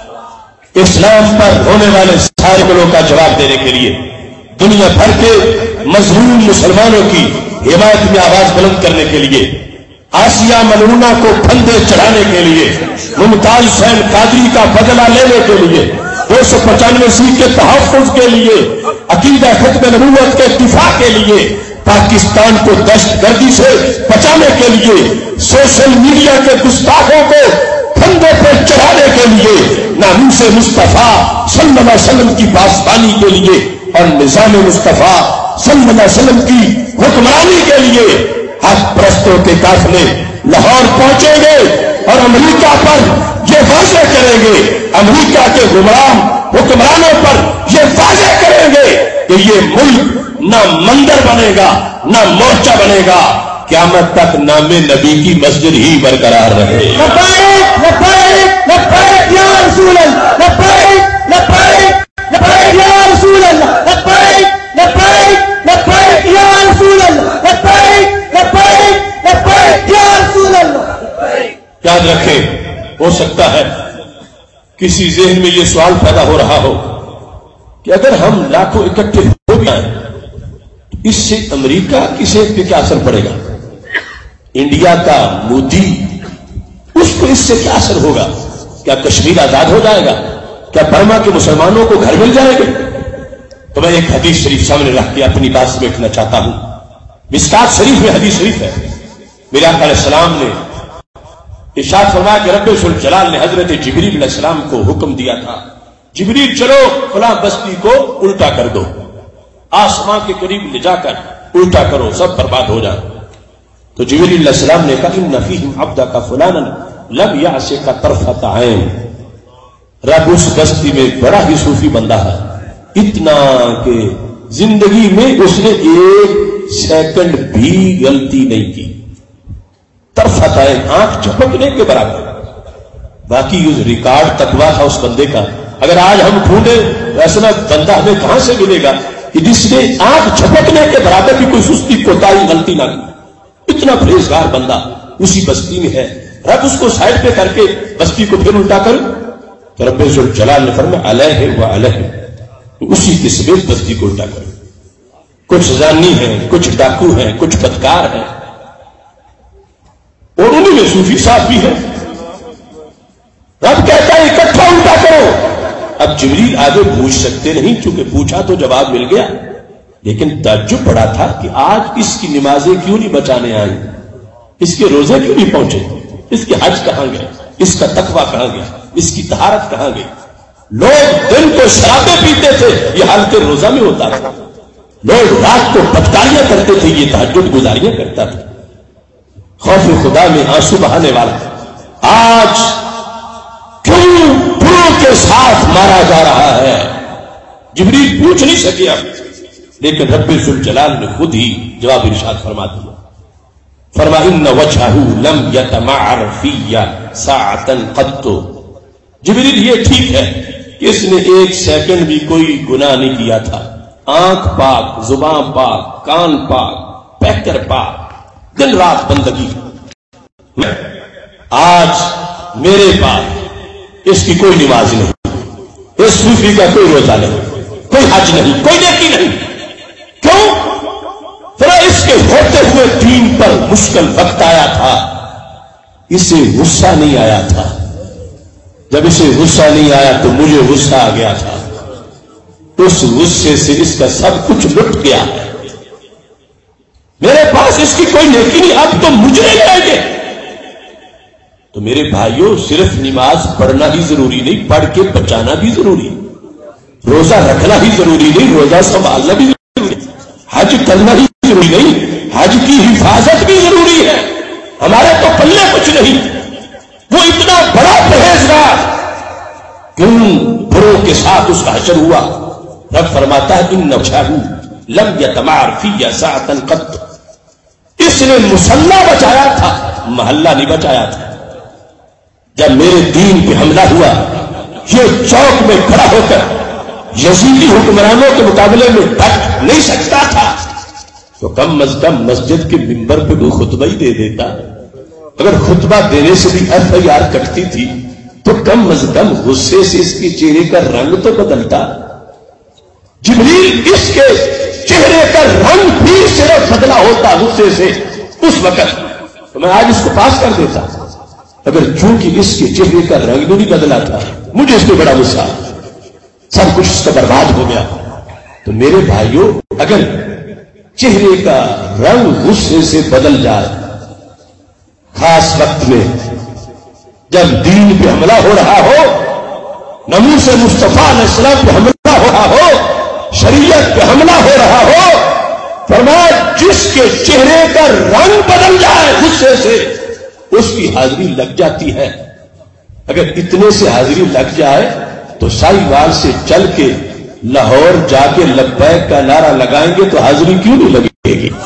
ہے، اسلام پر ہونے والے سارے گلوں کا جواب دینے کے لیے، دنیا بھر کے مظلوم مسلمانوں کی حمایت میں آواز بلند کرنے کے لیے، آسیہ ملعونہ کو پھندے چڑھانے کے لیے، ممتاز حسین قادری کا بدلہ لینے کے لیے، 295 کے تحفظ کے لیے، عقیدہ ختم نبوت کے دفاع کے لیے، پاکستان کو دہشت گردی سے بچانے کے لیے، سوشل میڈیا کے گستاخوں کو پھندے پر چڑھانے کے لیے، ناموس مصطفیٰ صلی اللہ علیہ وسلم کی پاسبانی کے لیے اور نظام مصطفیٰ صلی اللہ علیہ وسلم کی حکمرانی کے لیے حق پرستوں کے قافلے لاہور پہنچیں گے اور امریکہ پر یہ واضح کریں گے، امریکہ کے حکمرانوں پر یہ واضح کریں گے کہ یہ ملک نہ مندر بنے گا نہ مورچہ بنے گا، قیامت تک نام نبی کی مسجد ہی برقرار رہے۔ لبیک لبیک لبیک یا رسول اللہ، لبیک لبیک لبیک یا رسول اللہ، لبیک لبیک لبیک یا رسول اللہ، لبیک لبیک لبیک یا رسول اللہ۔ یاد رکھیں، ہو سکتا ہے کسی ذہن میں یہ سوال پیدا ہو رہا ہو کہ اگر ہم لاکھوں اکٹھے ہو گئے اس سے امریکہ کسی پہ کیا اثر پڑے گا؟ انڈیا کا مودی، اس کو اس سے کیا اثر ہوگا؟ کیا کشمیر آزاد ہو جائے گا؟ کیا برما کے مسلمانوں کو گھر مل جائے گا؟ تو میں ایک حدیث شریف سامنے رکھ کے اپنی بات سے بیٹھنا چاہتا ہوں۔ مشکات شریف میں حدیث شریف ہے، میرے آقا علیہ السلام نے ارشاد فرمایا کہ رب ذوالجلال نے حضرت جبریل علیہ السلام کو حکم دیا تھا، جبریل چلو فلاں بستی کو الٹا کر دو، آسمان کے قریب لے جا کر الٹا کرو، سب برباد ہو جائے۔ تو جبریل علیہ السلام نے کہا ان فیہم عبدک فلانا لم یعصک طرفۃ عین، رب اس بستی میں بڑا ہی صوفی بندہ ہے، اتنا کہ زندگی میں اس نے 1 سیکنڈ بھی غلطی نہیں کی، طرفۃ عین، آنکھ جھپکنے کے برابر، باقی اس ریکارڈ تقویٰ تھا اس بندے کا اگر آج ہم ڈھونڈیں ایسا بندہ ہمیں کہاں سے ملے گا کہ جس نے آنکھ جھپکنے کے برابر بھی کوئی سستی کوتاہی غلطی نہ کی؟ اتنا پرہیزگار بندہ اسی بستی میں ہے، رب اس کو سائڈ پہ کر کے بستی کو پھر الٹا کر، تو رب ذوالجلال نے فرمایا علیہ و علیہ، اسی کے سمیت بستی کو الٹا کرو۔ کچھ زانی ہیں، کچھ ڈاکو ہیں، کچھ بدکار ہیں، اور انہیں میں صوفی صاحب بھی ہیں۔ رب کہتا ہے اکٹھا الٹا کرو۔ اب جبریل آگے پوچھ سکتے نہیں، چونکہ پوچھا تو جواب مل گیا، لیکن تعجب پڑا تھا کہ آج اس کی نمازیں کیوں نہیں بچانے آئی، اس کے روزے کیوں نہیں پہنچے، اس کے حج کہاں گئے، اس کا تقویٰ کہاں گیا، اس کی طہارت کہاں گئی؟ لوگ دن کو شرابیں پیتے تھے، یہ حالت روزہ میں ہوتا تھا۔ لوگ رات کو بدکاریاں کرتے تھے، یہ تہجد گزاریاں کرتا تھا۔ خوف خدا میں آنسو بہانے والا آج کیوں بروں کے ساتھ مارا جا رہا ہے؟ جبریل پوچھ نہیں سکے اب، لیکن رب ذوالجلال نے خود ہی جواب ارشاد فرما دیا۔ فرما ان وجہہ لم یتمعر فی ساعۃ قط۔ جبریل یہ ٹھیک ہے کہ اس نے ایک سیکنڈ بھی کوئی گناہ نہیں کیا تھا، آنکھ پاک، زبان پاک، کان پاک، پیکر پاک، دن رات بندگی۔ آج میرے پاس اس کی کوئی نماز نہیں، اس صوفی کا کوئی روزہ نہیں، کوئی حج نہیں، کوئی نیکی نہیں۔ کیوں؟ پھر اس کے ہوتے ہوئے دین پر مشکل وقت آیا تھا، اسے غصہ نہیں آیا تھا۔ جب اسے غصہ نہیں آیا تو مجھے غصہ آ گیا تھا، اس غصے سے اس کا سب کچھ لٹ گیا۔ میرے پاس اس کی کوئی نیکی نہیں، اب تو مجھے لائیں گے۔ تو میرے بھائیوں، صرف نماز پڑھنا ہی ضروری نہیں، پڑھ کے بچانا بھی ضروری، روزہ رکھنا ہی ضروری نہیں، روزہ سنبھالنا بھی ضروری، حج کرنا ہی ضروری نہیں، حج کی حفاظت بھی ضروری ہے۔ ہمارے تو پلے کچھ نہیں۔ وہ اتنا بڑا پرہیزگار کیوں بروں کے ساتھ اس کا حشر ہوا؟ رب فرماتا ہے ان وجہہ لم یتمعر فی ساعۃ قط۔ اس نے مصلی بچایا تھا، محلہ نہیں بچایا تھا۔ جب میرے دین پہ حملہ ہوا، یہ چوک میں کھڑا ہو کر یزیدی حکمرانوں کے مقابلے میں ڈٹ نہیں سکتا تھا، تو کم از کم مسجد کے ممبر پہ کوئی خطبہ ہی دے دیتا۔ اگر خطبہ دینے سے بھی FIR کٹتی تھی تو کم از کم غصے سے اس کے چہرے کا رنگ تو بدلتا۔ جبریل اس کے چہرے کا رنگ بھی صرف بدلا ہوتا غصے سے اس وقت تو میں آج اس کو پاس کر دیتا، اگر چونکہ اس کے چہرے کا رنگ بھی نہیں بدلا تھا، مجھے اس پہ بڑا غصہ، سب کچھ اس کا برباد ہو گیا۔ تو میرے بھائیوں، اگر چہرے کا رنگ غصے سے بدل جائے، خاص وقت میں جب دین پہ حملہ ہو رہا ہو، ناموس مصطفیٰ علیہ السلام پہ حملہ ہو رہا ہو، شریعت پہ حملہ ہو رہا ہو، فرمایا جس کے چہرے کا رنگ بدل جائے غصے سے، اس کی حاضری لگ جاتی ہے۔ اگر اتنے سے حاضری لگ جائے تو ساہیوال سے چل کے لاہور جا کے لبیک کا نعرہ لگائیں گے تو حاضری کیوں نہیں لگے گی؟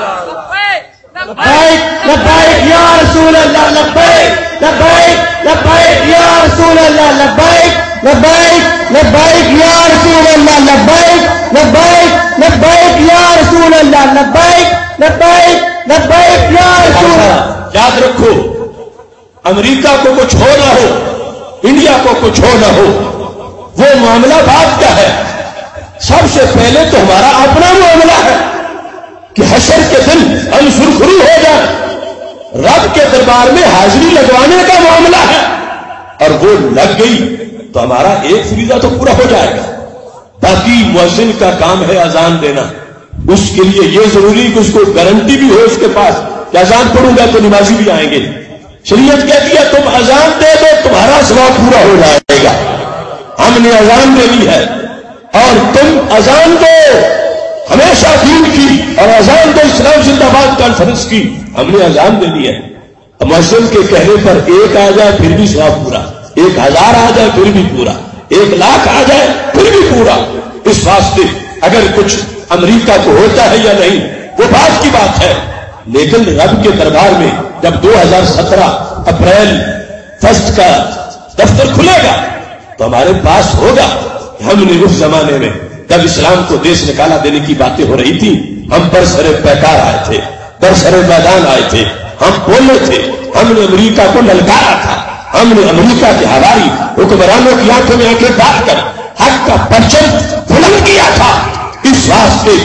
لبیک لبیک یا رسول اللہ، لبیک لبیک لبیک یا رسول اللہ، لبیک لبیک لبیک یا رسول اللہ، لبیک لبیک لبیک یا رسول اللہ، لبیک لبیک لبیک یا رسول اللہ۔ یاد رکھو، امریکہ کو کچھ ہو نہ ہو، انڈیا کو کچھ ہو نہ ہو، وہ معاملہ بات کا ہے۔ سب سے پہلے تو ہمارا اپنا معاملہ ہے کہ حشر کے دن ہم سرخرو ہو جائیں، رب کے دربار میں حاضری لگوانے کا معاملہ ہے، اور وہ لگ گئی تو ہمارا ایک فریضہ تو پورا ہو جائے گا۔ باقی مؤذن کا کام ہے اذان دینا، اس کے لیے یہ ضروری کہ اس کو گارنٹی بھی ہو اس کے پاس کہ اذان پڑھوں گا تو نمازی بھی آئیں گے۔ شریعت کہتی ہے تم اذان دے دو، تمہارا ثواب پورا ہو جائے گا۔ ہم نے اذان دینی ہے اور تم اذان دو ہمیشہ دین کی، اور اذان دو اسلام زندہ باد کانفرنس کی، ہم نے اذان دینی ہے۔ مؤذن کے کہنے پر ایک آ جائے پھر بھی ثواب پورا، 1000 آ جائے پھر بھی پورا، 1,00,000 آ جائے پھر بھی پورا۔ اس واسطے اگر کچھ امریکہ کو ہوتا ہے یا نہیں وہ بات کی بات ہے، لیکن رب کے دربار میں جب 2017 اپریل 1 کا دفتر کھلے گا تو ہمارے پاس ہوگا. ہم نے اس زمانے میں جب اسلام کو دیش نکالا دینے کی باتیں ہو رہی تھی، ہم پر سرے پیکار آئے تھے، پر سرے میدان آئے تھے، ہم بولے تھے، ہم نے امریکہ کو للکارا تھا، ہم نے امریکہ کے ہماری حکمرانوں کی آنکھوں میں آنکھیں ڈال کر حق کا پرچم بلند کیا تھا. اس واسطے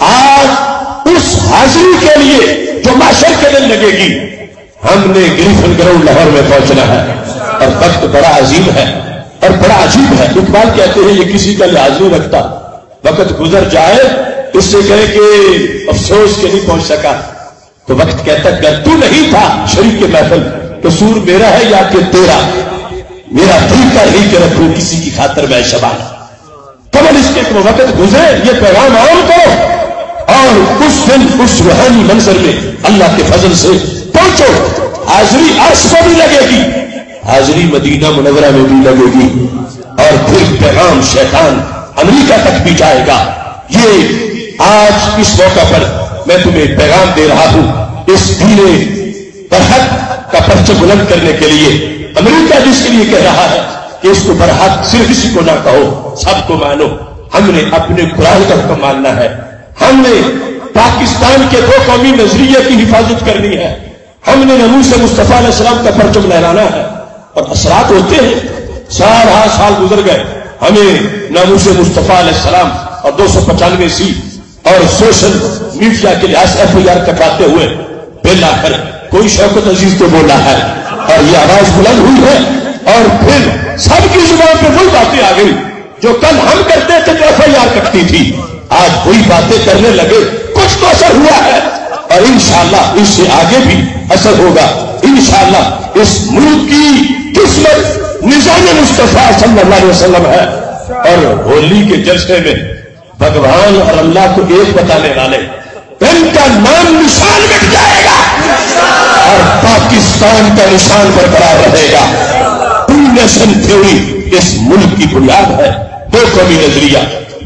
آج اس حاضری کے لیے جو معاشر کے دن لگے گی، ہم نے گریفن گراؤنڈ لاہور میں پہنچنا ہے. اور وقت بڑا عظیم ہے اور بڑا عجیب ہے. اقبال کہتے ہیں یہ کسی کا لحاظ نہیں رکھتا، وقت گزر جائے اس سے کہے کہ افسوس کے نہیں پہنچ سکا، تو وقت کہتا اگر تو نہیں تھا شریک کے محفل قصور میرا ہے یا کہ تیرا، میرا دل کر ہی کے رکھوں کسی کی خاطر میں شبانہ. قبل اس کے وقت گزرے یہ پیغام عام کرو اور اس دن اس روحانی منظر میں اللہ کے فضل سے پہنچو. حاضری عرش کو بھی لگے گی، حاضری مدینہ منورہ میں بھی لگے گی، اور پھر پیغام شیطان امریکہ تک بھی جائے گا. یہ آج اس موقع پر میں تمہیں پیغام دے رہا ہوں اس دین برحق کا پرچم بلند کرنے کے لیے. امریکہ جس کے لیے کہہ رہا ہے کہ اس کو برحق صرف اسی کو نہ کہو، سب کو مانو. ہم نے اپنے قرآن کا حکم ماننا ہے، ہم نے پاکستان کے دو قومی نظریے کی حفاظت کرنی ہے، ہم نے ناموس مصطفیٰ علیہ السلام کا پرچم لہرانا ہے. اور اثرات ہوتے ہیں، 4 سال گزر گئے، ہمیں ناموس مصطفیٰ علیہ السلام اور 295 اور سوشل میڈیا کے لحاظ سے FIR کٹاتے ہوئے بالآخر کوئی شوکت عزیز تو بولا ہے اور یہ آواز بلند ہوئی ہے، اور پھر سب کی زبان پہ وہی باتیں آ گئی جو کل ہم کرتے تھے تو FIR کٹتی تھی، آج وہی باتیں کرنے لگے. کچھ تو اثر ہوا ہے اور انشاءاللہ اس سے آگے بھی اثر ہوگا. انشاءاللہ اس ملک کی قسمت نظام مصطفیٰ صلی اللہ علیہ وسلم ہے. اور ہولی کے جلسے میں بھگوان اور اللہ کو ایک بتانے والے ان کا نام نشان مٹ جائے گا اور پاکستان کا نشان برقرار رہے گا. ٹو نیشن تھیوری اس ملک کی بنیاد ہے. دو قومی نظریہ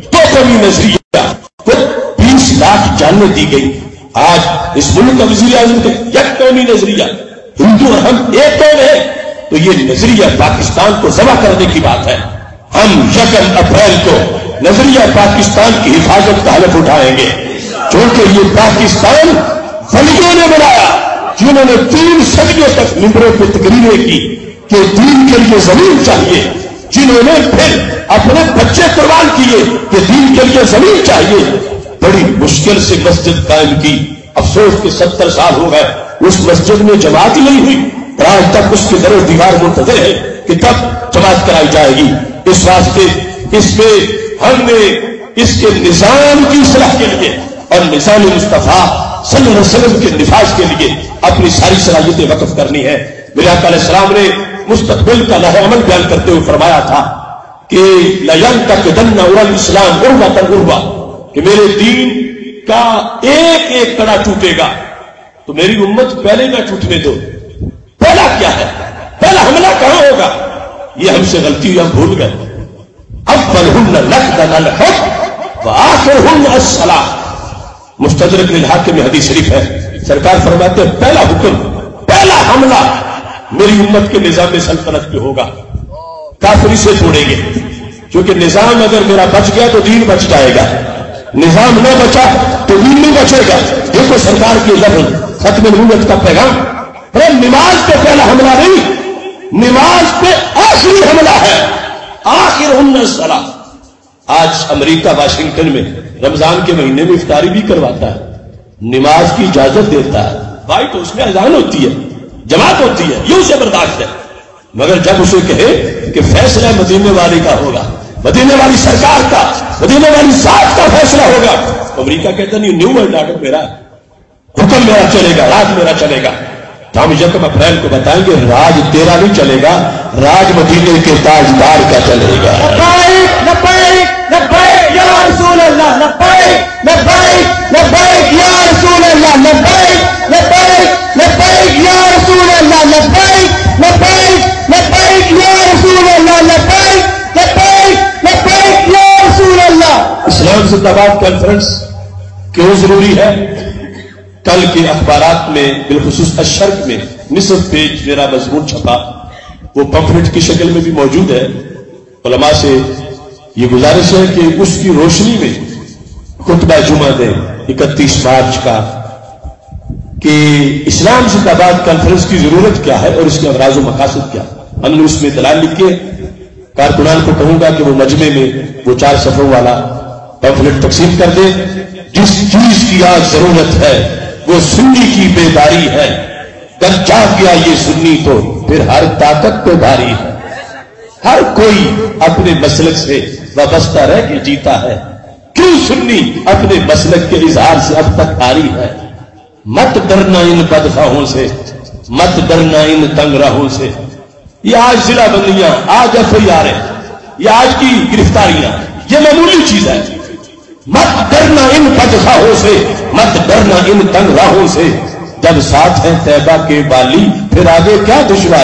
20 لاکھ جانیں دی گئی. آج اس ملک کا وزیر اعظم کے یک قومی نظریہ، ہندو اور ہم ایک قوم ہے، تو یہ نظریہ پاکستان کو ذبح کرنے کی بات ہے. ہم 1 اپریل کو نظریہ پاکستان کی حفاظت کا حلف اٹھائیں گے، کیونکہ یہ پاکستان ولیوں نے بنایا جنہوں نے 3 صدیوں تک ممبروں پہ تقریریں کی کہ دین کے لیے زمین چاہیے، جنہوں نے پھر اپنے بچے قربان کیے کہ دین کے لیے زمین چاہیے. بڑی مشکل سے مسجد قائم کی، افسوس کہ 70 سال ہو گئے اس مسجد میں جماعت نہیں ہوئی، اور آج تک اس کے در و دیوار منتظر ہے کہ کب جماعت کرائی جائے گی. اس واسطے اس میں ہم نے اس کے نظام کی اصلاح کے لیے اور نظام مصطفیٰ صلی اللہ علیہ وسلم کے نفاذ کے لیے اپنی ساری صلاحیتیں وقف کرنی ہے. میرے آقا علیہ السلام نے مستقبل کا لوح عمل بیان کرتے ہوئے فرمایا تھا کہ لَيَنْتَقِدَنَّ الْإِسْلَامُ غُرْبَةً غُرْبَةً، کہ میرے دین کا ایک ایک کڑا ٹوٹے گا تو میری امت پہلے نہ ٹوٹنے دو. پہلا کیا ہے؟ پہلا حملہ کہاں ہوگا؟ یہ ہم سے غلطی ہوئی، ہم بھول گئے. اولهن نقدا الحكم واخرهن الصلاة. مستدرک للحاکم میں حدیث شریف ہے، سرکار فرماتے ہیں پہلا حکم، پہلا حملہ میری امت کے نظام سلطنت پہ ہوگا. کافری سے چھوڑیں گے، کیونکہ نظام اگر میرا بچ گیا تو دین بچ جائے گا، نظام نہ بچا تو دین نہیں بچے گا. دیکھو سرکار کے لفظ ختم نبوت کا پیغام، نماز پہ پہلا حملہ نہیں، نماز پہ آخری حملہ ہے. آخرہن الصلاۃ. آج امریکہ واشنگٹن میں رمضان کے مہینے میں افطاری بھی کرواتا ہے، نماز کی اجازت دیتا ہے. وائٹ ہاؤس میں اذان ہوتی ہے، جماعت ہوتی ہے، یہ اسے برداشت ہے. مگر جب اسے کہے کہ فیصلہ مدینے والی کا ہوگا، مدینے والی سرکار کا، مدینے والی ذات کا فیصلہ ہوگا، امریکہ کہتا نہیں، نیو ورلڈ آرڈر میرا، حکم میرا چلے گا، راج میرا چلے گا. تو ہم 1 اپریل کو بتائیں گے راج تیرا نہیں چلے گا، راج مدینے کے تاجدار کا چلے گا. لبیک لبیک لبیک یا رسول اللہ، لبیک لبیک لبیک یا رسول اللہ، لبیک لبیک لبیک یا رسول اللہ، لبیک لبیک لبیک یا رسول اللہ، لبیک لبیک لبیک یا رسول اللہ. اسلام زندہ باد کانفرنس کیوں ضروری ہے؟ کل کے اخبارات میں بالخصوص الشرق میں نصف پیج میرا مضمون چھپا، وہ پمفلٹ کی شکل میں بھی موجود ہے. علماء سے یہ گزارش ہے کہ اس کی روشنی میں خطبہ جمعہ دیں 31 مارچ کا کہ اسلام زندہ باد کانفرنس کی ضرورت کیا ہے اور اس کے اغراض و مقاصد کیا ہے. ہم نے اس میں دلائل لکھے. کارکنان کو کہوں گا کہ وہ مجمع میں وہ 4 صفحوں والا پمفلٹ تقسیم کر دیں. جس چیز کی آج ضرورت ہے وہ سنی کی بیداری ہے. اگر جاگ گیا یہ سنی تو پھر ہر طاقت پہ بھاری ہے. ہر کوئی اپنے مسلک سے وابستہ رہ کے جیتا ہے. کیوں سنی اپنے مسلک کے اظہار سے اب تک آری ہے. مت ڈرنا ان بدخواہوں سے، مت ڈرنا ان تنگ راہوں سے. یہ آج ضلع بندیاں، آج FIR، یہ آج کی گرفتاریاں، یہ معمولی چیز ہے. مت ڈرنا ان بدخواہوں سے، مت ڈرنا ان تنگ راہوں سے. جب ساتھ ہیں طیبہ کے بالی پھر آگے کیا دشواری.